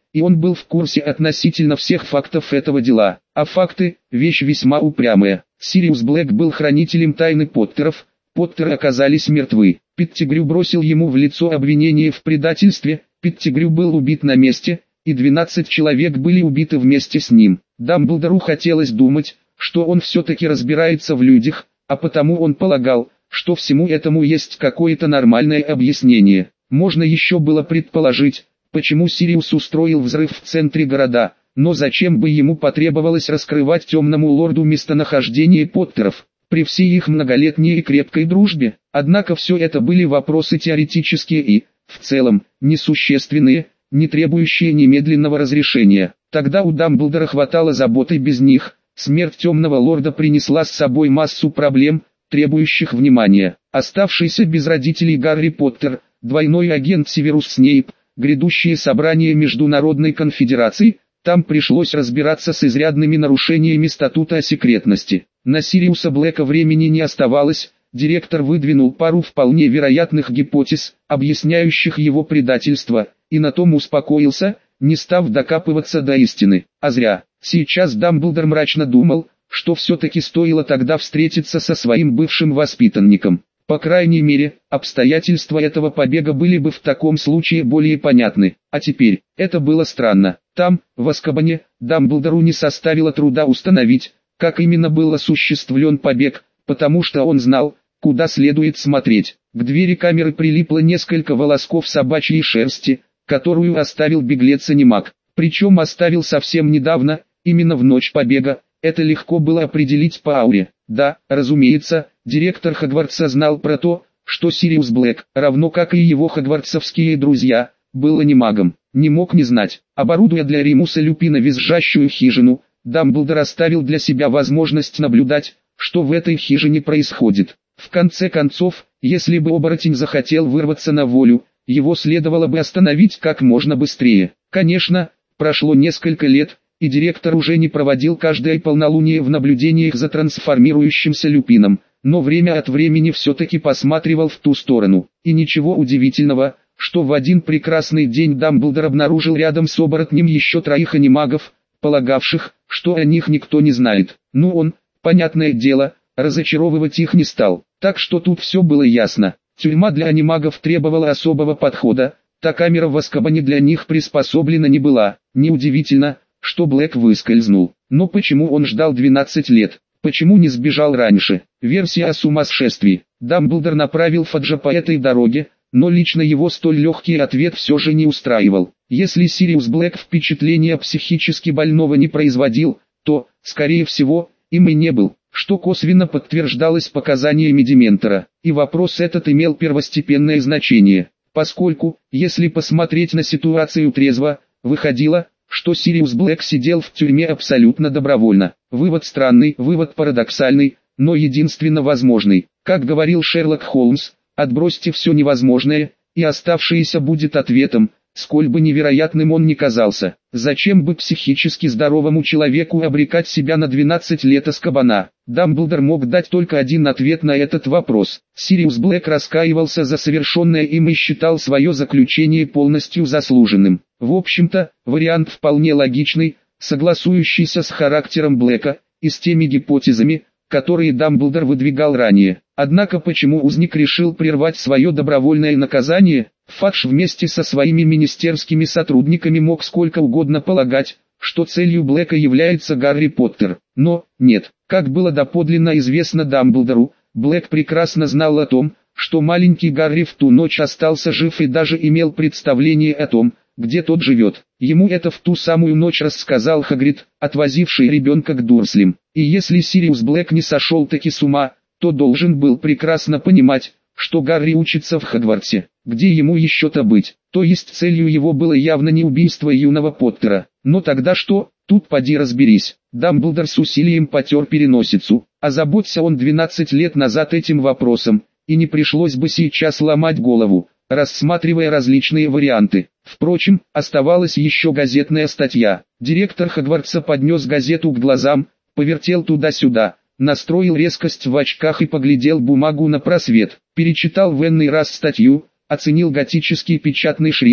и он был в курсе относительно всех фактов этого дела. А факты – вещь весьма упрямая. Сириус Блэк был хранителем тайны Поттеров, Поттеры оказались мертвы. Петтигрю бросил ему в лицо обвинение в предательстве, Петтигрю был убит на месте, и 12 человек были убиты вместе с ним. Дамблдору хотелось думать, что он все-таки разбирается в людях, а потому он полагал, что всему этому есть какое-то нормальное объяснение. Можно еще было предположить, почему Сириус устроил взрыв в центре города, но зачем бы ему потребовалось раскрывать темному лорду местонахождение Поттеров, при всей их многолетней и крепкой дружбе? Однако все это были вопросы теоретические и, в целом, несущественные, не требующие немедленного разрешения. Тогда у Дамблдора хватало заботы без них. Смерть темного лорда принесла с собой массу проблем, требующих внимания. Оставшийся без родителей Гарри Поттер, двойной агент Северус Снейп, грядущие собрания Международной конфедерации, там пришлось разбираться с изрядными нарушениями статута о секретности. На Сириуса Блэка времени не оставалось, директор выдвинул пару вполне вероятных гипотез, объясняющих его предательство, и на том успокоился, не став докапываться до истины. А зря. Сейчас Дамблдор мрачно думал, что все-таки стоило тогда встретиться со своим бывшим воспитанником. По крайней мере, обстоятельства этого побега были бы в таком случае более понятны. А теперь, это было странно. Там, в Азкабане, Дамблдору не составило труда установить, как именно был осуществлен побег, потому что он знал, куда следует смотреть. К двери камеры прилипло несколько волосков собачьей шерсти, которую оставил беглец-анимак. Причем оставил совсем недавно, именно в ночь побега. Это легко было определить по ауре. Да, разумеется, директор Хогвартса знал про то, что Сириус Блэк, равно как и его хогвартсовские друзья, был анимагом. Не мог не знать. Оборудуя для Ремуса Люпина визжащую хижину, Дамблдор оставил для себя возможность наблюдать, что в этой хижине происходит. В конце концов, если бы оборотень захотел вырваться на волю, его следовало бы остановить как можно быстрее. Конечно, прошло несколько лет, и директор уже не проводил каждое полнолуние в наблюдениях за трансформирующимся Люпином, но время от времени все-таки посматривал в ту сторону. И ничего удивительного, что в один прекрасный день Дамблдор обнаружил рядом с оборотнем еще 3 анимагов, полагавших, что о них никто не знает. Но он, понятное дело, разочаровывать их не стал. Так что тут все было ясно. Тюрьма для анимагов требовала особого подхода, та камера в Азкабане для них приспособлена не была. Неудивительно, что Блэк выскользнул. Но почему он ждал 12 лет? Почему не сбежал раньше? Версия о сумасшествии. Дамблдор направил Фаджа по этой дороге, но лично его столь легкий ответ все же не устраивал. Если Сириус Блэк впечатления психически больного не производил, то, скорее всего, им и не был, что косвенно подтверждалось показаниями Дементора. И вопрос этот имел первостепенное значение, поскольку, если посмотреть на ситуацию трезво, выходило, что Сириус Блэк сидел в тюрьме абсолютно добровольно. Вывод странный, вывод парадоксальный, но единственно возможный. Как говорил Шерлок Холмс, отбросьте все невозможное, и оставшееся будет ответом, сколь бы невероятным он ни казался. Зачем бы психически здоровому человеку обрекать себя на 12 лет Азкабана? Дамблдор мог дать только один ответ на этот вопрос. Сириус Блэк раскаивался за совершенное им и считал свое заключение полностью заслуженным. В общем-то, вариант вполне логичный, согласующийся с характером Блэка, и с теми гипотезами, которые Дамблдор выдвигал ранее. Однако почему узник решил прервать свое добровольное наказание? Фадж вместе со своими министерскими сотрудниками мог сколько угодно полагать, что целью Блэка является Гарри Поттер. Но, нет, как было доподлинно известно Дамблдору, Блэк прекрасно знал о том, что маленький Гарри в ту ночь остался жив и даже имел представление о том, где тот живет. Ему это в ту самую ночь рассказал Хагрид, отвозивший ребенка к Дурслям. И если Сириус Блэк не сошел-таки с ума, то должен был прекрасно понимать, что Гарри учится в Хогвартсе, где ему еще-то быть. То есть целью его было явно не убийство юного Поттера. Но тогда что? Тут поди разберись. Дамблдор с усилием потер переносицу. Озаботься он 12 лет назад этим вопросом, и не пришлось бы сейчас ломать голову, рассматривая различные варианты. Впрочем, оставалась еще газетная статья. Директор Хогвартса поднес газету к глазам, повертел туда-сюда, настроил резкость в очках и поглядел бумагу на просвет. Перечитал в энный раз статью, оценил готический печатный шрифт,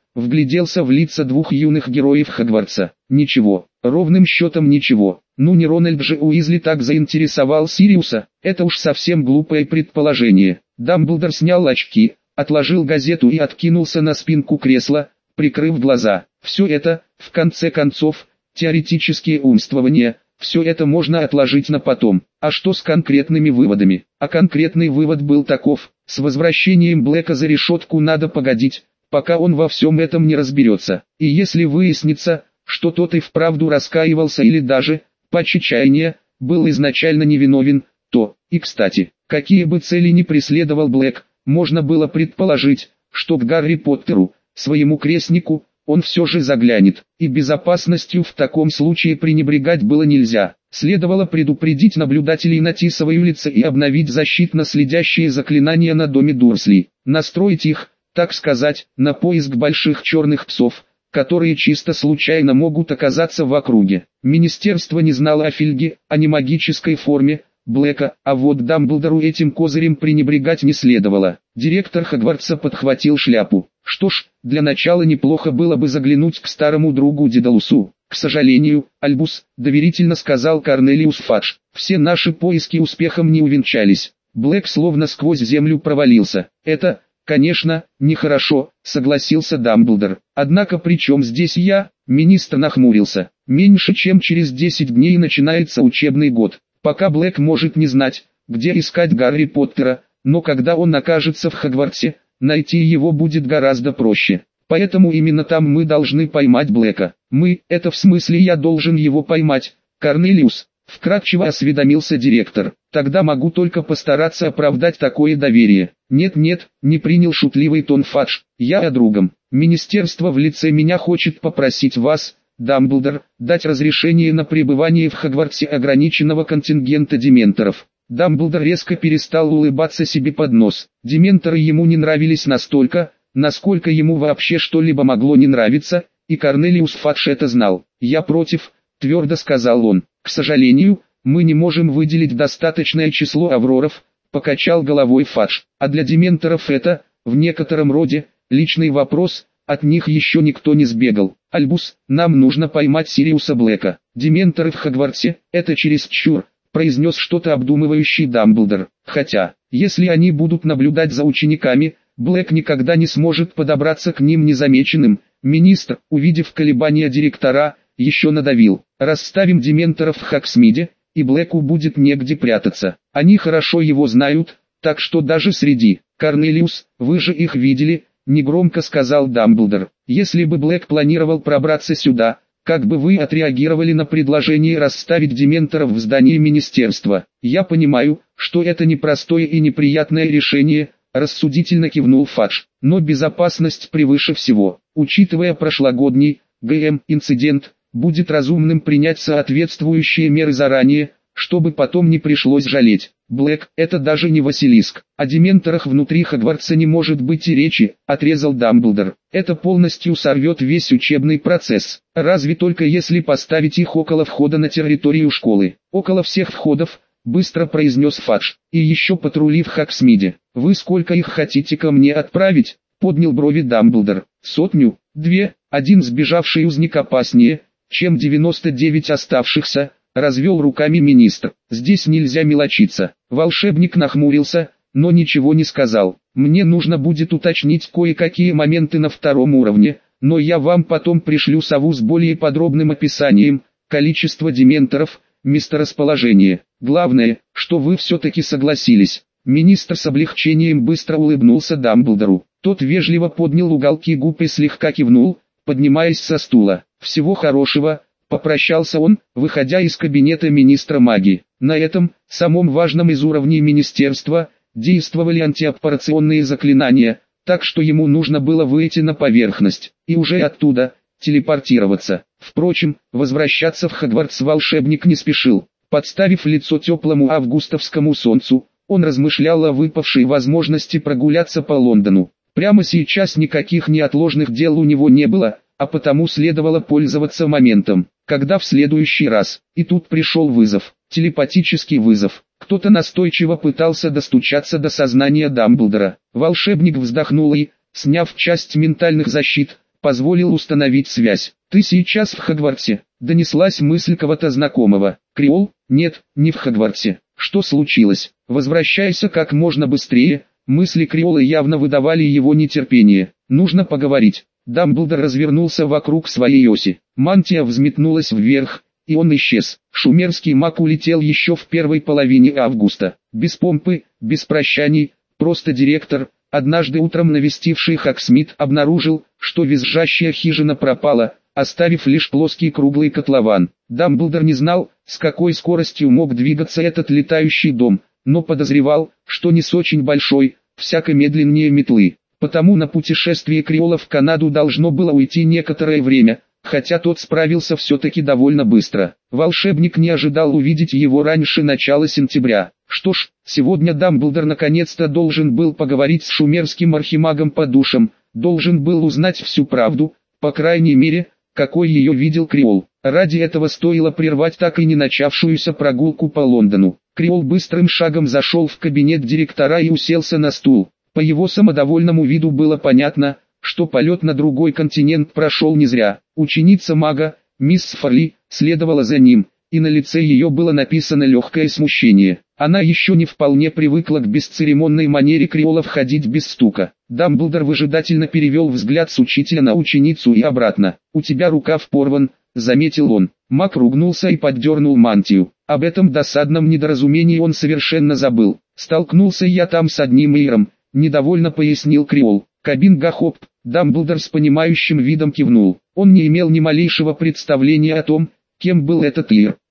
вгляделся в лица двух юных героев Хогвартса. Ничего, ровным счетом ничего. Ну не Рональд же Уизли так заинтересовал Сириуса, это уж совсем глупое предположение. Дамблдор снял очки, отложил газету и откинулся на спинку кресла, прикрыв глаза. Все это, в конце концов, теоретические умствования, все это можно отложить на потом. А что с конкретными выводами? А конкретный вывод был таков: с возвращением Блэка за решетку надо погодить, пока он во всем этом не разберется. И если выяснится, что тот и вправду раскаивался или даже, по чаяния, был изначально невиновен, то, и кстати, какие бы цели ни преследовал Блэк, можно было предположить, что к Гарри Поттеру, своему крестнику, он все же заглянет, и безопасностью в таком случае пренебрегать было нельзя. Следовало предупредить наблюдателей на Тисовой улице и обновить защитно следящие заклинания на доме Дурсли, настроить их, так сказать, на поиск больших черных псов, которые чисто случайно могут оказаться в округе. Министерство не знало о Фильге, о немагической форме Блэка, а вот Дамблдору этим козырем пренебрегать не следовало. Директор Хогвартса подхватил шляпу. Что ж, для начала неплохо было бы заглянуть к старому другу Дедалусу. К сожалению, Альбус, доверительно сказал Корнелиус Фадж, все наши поиски успехом не увенчались. Блэк словно сквозь землю провалился. Это, конечно, нехорошо, согласился Дамблдор. Однако при чем здесь я? Министр нахмурился. Меньше чем через 10 дней начинается учебный год. Пока Блэк может не знать, где искать Гарри Поттера, но когда он окажется в Хогвартсе, найти его будет гораздо проще. Поэтому именно там мы должны поймать Блэка. Мы, это в смысле я должен его поймать, Корнелиус, вкратчиво осведомился директор. Тогда могу только постараться оправдать такое доверие. Нет, не принял шутливый тон Фадж, я о другом. Министерство в лице меня хочет попросить вас, Дамблдор, дать разрешение на пребывание в Хогвартсе ограниченного контингента дементоров. Дамблдор резко перестал улыбаться себе под нос. Дементоры ему не нравились настолько, насколько ему вообще что-либо могло не нравиться, и Корнелиус Фадж это знал. «Я против», — твердо сказал он. «К сожалению, мы не можем выделить достаточное число авроров», — покачал головой Фадж. «А для дементоров это, в некотором роде, личный вопрос, от них еще никто не сбегал. Альбус, нам нужно поймать Сириуса Блэка. Дементоры в Хогвартсе, это чересчур», — произнес что-то обдумывающий Дамблдор. «Хотя, если они будут наблюдать за учениками, Блэк никогда не сможет подобраться к ним незамеченным». Министр, увидев колебания директора, еще надавил. «Расставим дементоров в Хогсмиде, и Блэку будет негде прятаться. Они хорошо его знают, так что даже среди...» «Корнелиус, вы же их видели», — негромко сказал Дамблдор. «Если бы Блэк планировал пробраться сюда, как бы вы отреагировали на предложение расставить дементоров в здании министерства?» «Я понимаю, что это непростое и неприятное решение», — рассудительно кивнул Фадж. «Но безопасность превыше всего. Учитывая прошлогодний, инцидент, будет разумным принять соответствующие меры заранее, чтобы потом не пришлось жалеть. Блэк, это даже не Василиск. О дементорах внутри Хогвартса не может быть и речи», — отрезал Дамблдор. «Это полностью сорвет весь учебный процесс. Разве только если поставить их около входа на территорию школы. Около всех входов», — быстро произнес Фадж. «И еще патрули в Хогсмиде. Вы сколько их хотите ко мне отправить?» — поднял брови Дамблдор. «100, 2, один сбежавший узник опаснее, чем 99 оставшихся», — развел руками министр. «Здесь нельзя мелочиться». Волшебник нахмурился, но ничего не сказал. «Мне нужно будет уточнить кое-какие моменты на втором уровне, но я вам потом пришлю сову с более подробным описанием, количество дементоров, месторасположение. Главное, что вы все-таки согласились». Министр с облегчением быстро улыбнулся Дамблдору. Тот вежливо поднял уголки губ и слегка кивнул, поднимаясь со стула. «Всего хорошего», — попрощался он, выходя из кабинета министра магии. На этом, самом важном из уровней министерства, действовали антиаппарационные заклинания, так что ему нужно было выйти на поверхность, и уже оттуда телепортироваться. Впрочем, возвращаться в Хогвартс волшебник не спешил. Подставив лицо теплому августовскому солнцу, он размышлял о выпавшей возможности прогуляться по Лондону. Прямо сейчас никаких неотложных дел у него не было, а потому следовало пользоваться моментом, когда в следующий раз. И тут пришел вызов, телепатический вызов. Кто-то настойчиво пытался достучаться до сознания Дамблдора. Волшебник вздохнул и, сняв часть ментальных защит, позволил установить связь. «Ты сейчас в Хогвартсе?» — донеслась мысль кого-то знакомого. «Креол? Нет, не в Хогвартсе. Что случилось? Возвращайся как можно быстрее». Мысли Креола явно выдавали его нетерпение. «Нужно поговорить». Дамблдор развернулся вокруг своей оси. Мантия взметнулась вверх, и он исчез. Шумерский маг улетел еще в первой половине августа. Без помпы, без прощаний, просто директор, однажды утром навестивший Хоксмит, обнаружил, что визжащая хижина пропала, оставив лишь плоский круглый котлован. Дамблдор не знал, с какой скоростью мог двигаться этот летающий дом, но подозревал, что не с очень большой, всяко медленнее метлы. Потому на путешествие Креола в Канаду должно было уйти некоторое время, хотя тот справился все-таки довольно быстро. Волшебник не ожидал увидеть его раньше начала сентября. Что ж, сегодня Дамблдор наконец-то должен был поговорить с шумерским архимагом по душам, должен был узнать всю правду, по крайней мере, какой ее видел Креол. Ради этого стоило прервать так и не начавшуюся прогулку по Лондону. Креол быстрым шагом зашел в кабинет директора и уселся на стул. По его самодовольному виду было понятно, что полет на другой континент прошел не зря. Ученица мага, мисс Фарли, следовала за ним, и на лице ее было написано легкое смущение. Она еще не вполне привыкла к бесцеремонной манере Креола входить без стука. Дамблдор выжидательно перевел взгляд с учителя на ученицу и обратно. «У тебя рукав порван», — заметил он. Маг ругнулся и поддернул мантию. Об этом досадном недоразумении он совершенно забыл. «Столкнулся я там с одним Эйром», — недовольно пояснил Креол. «Кабинга хоп». Дамблдор с понимающим видом кивнул. Он не имел ни малейшего представления о том, кем был этот Эйр.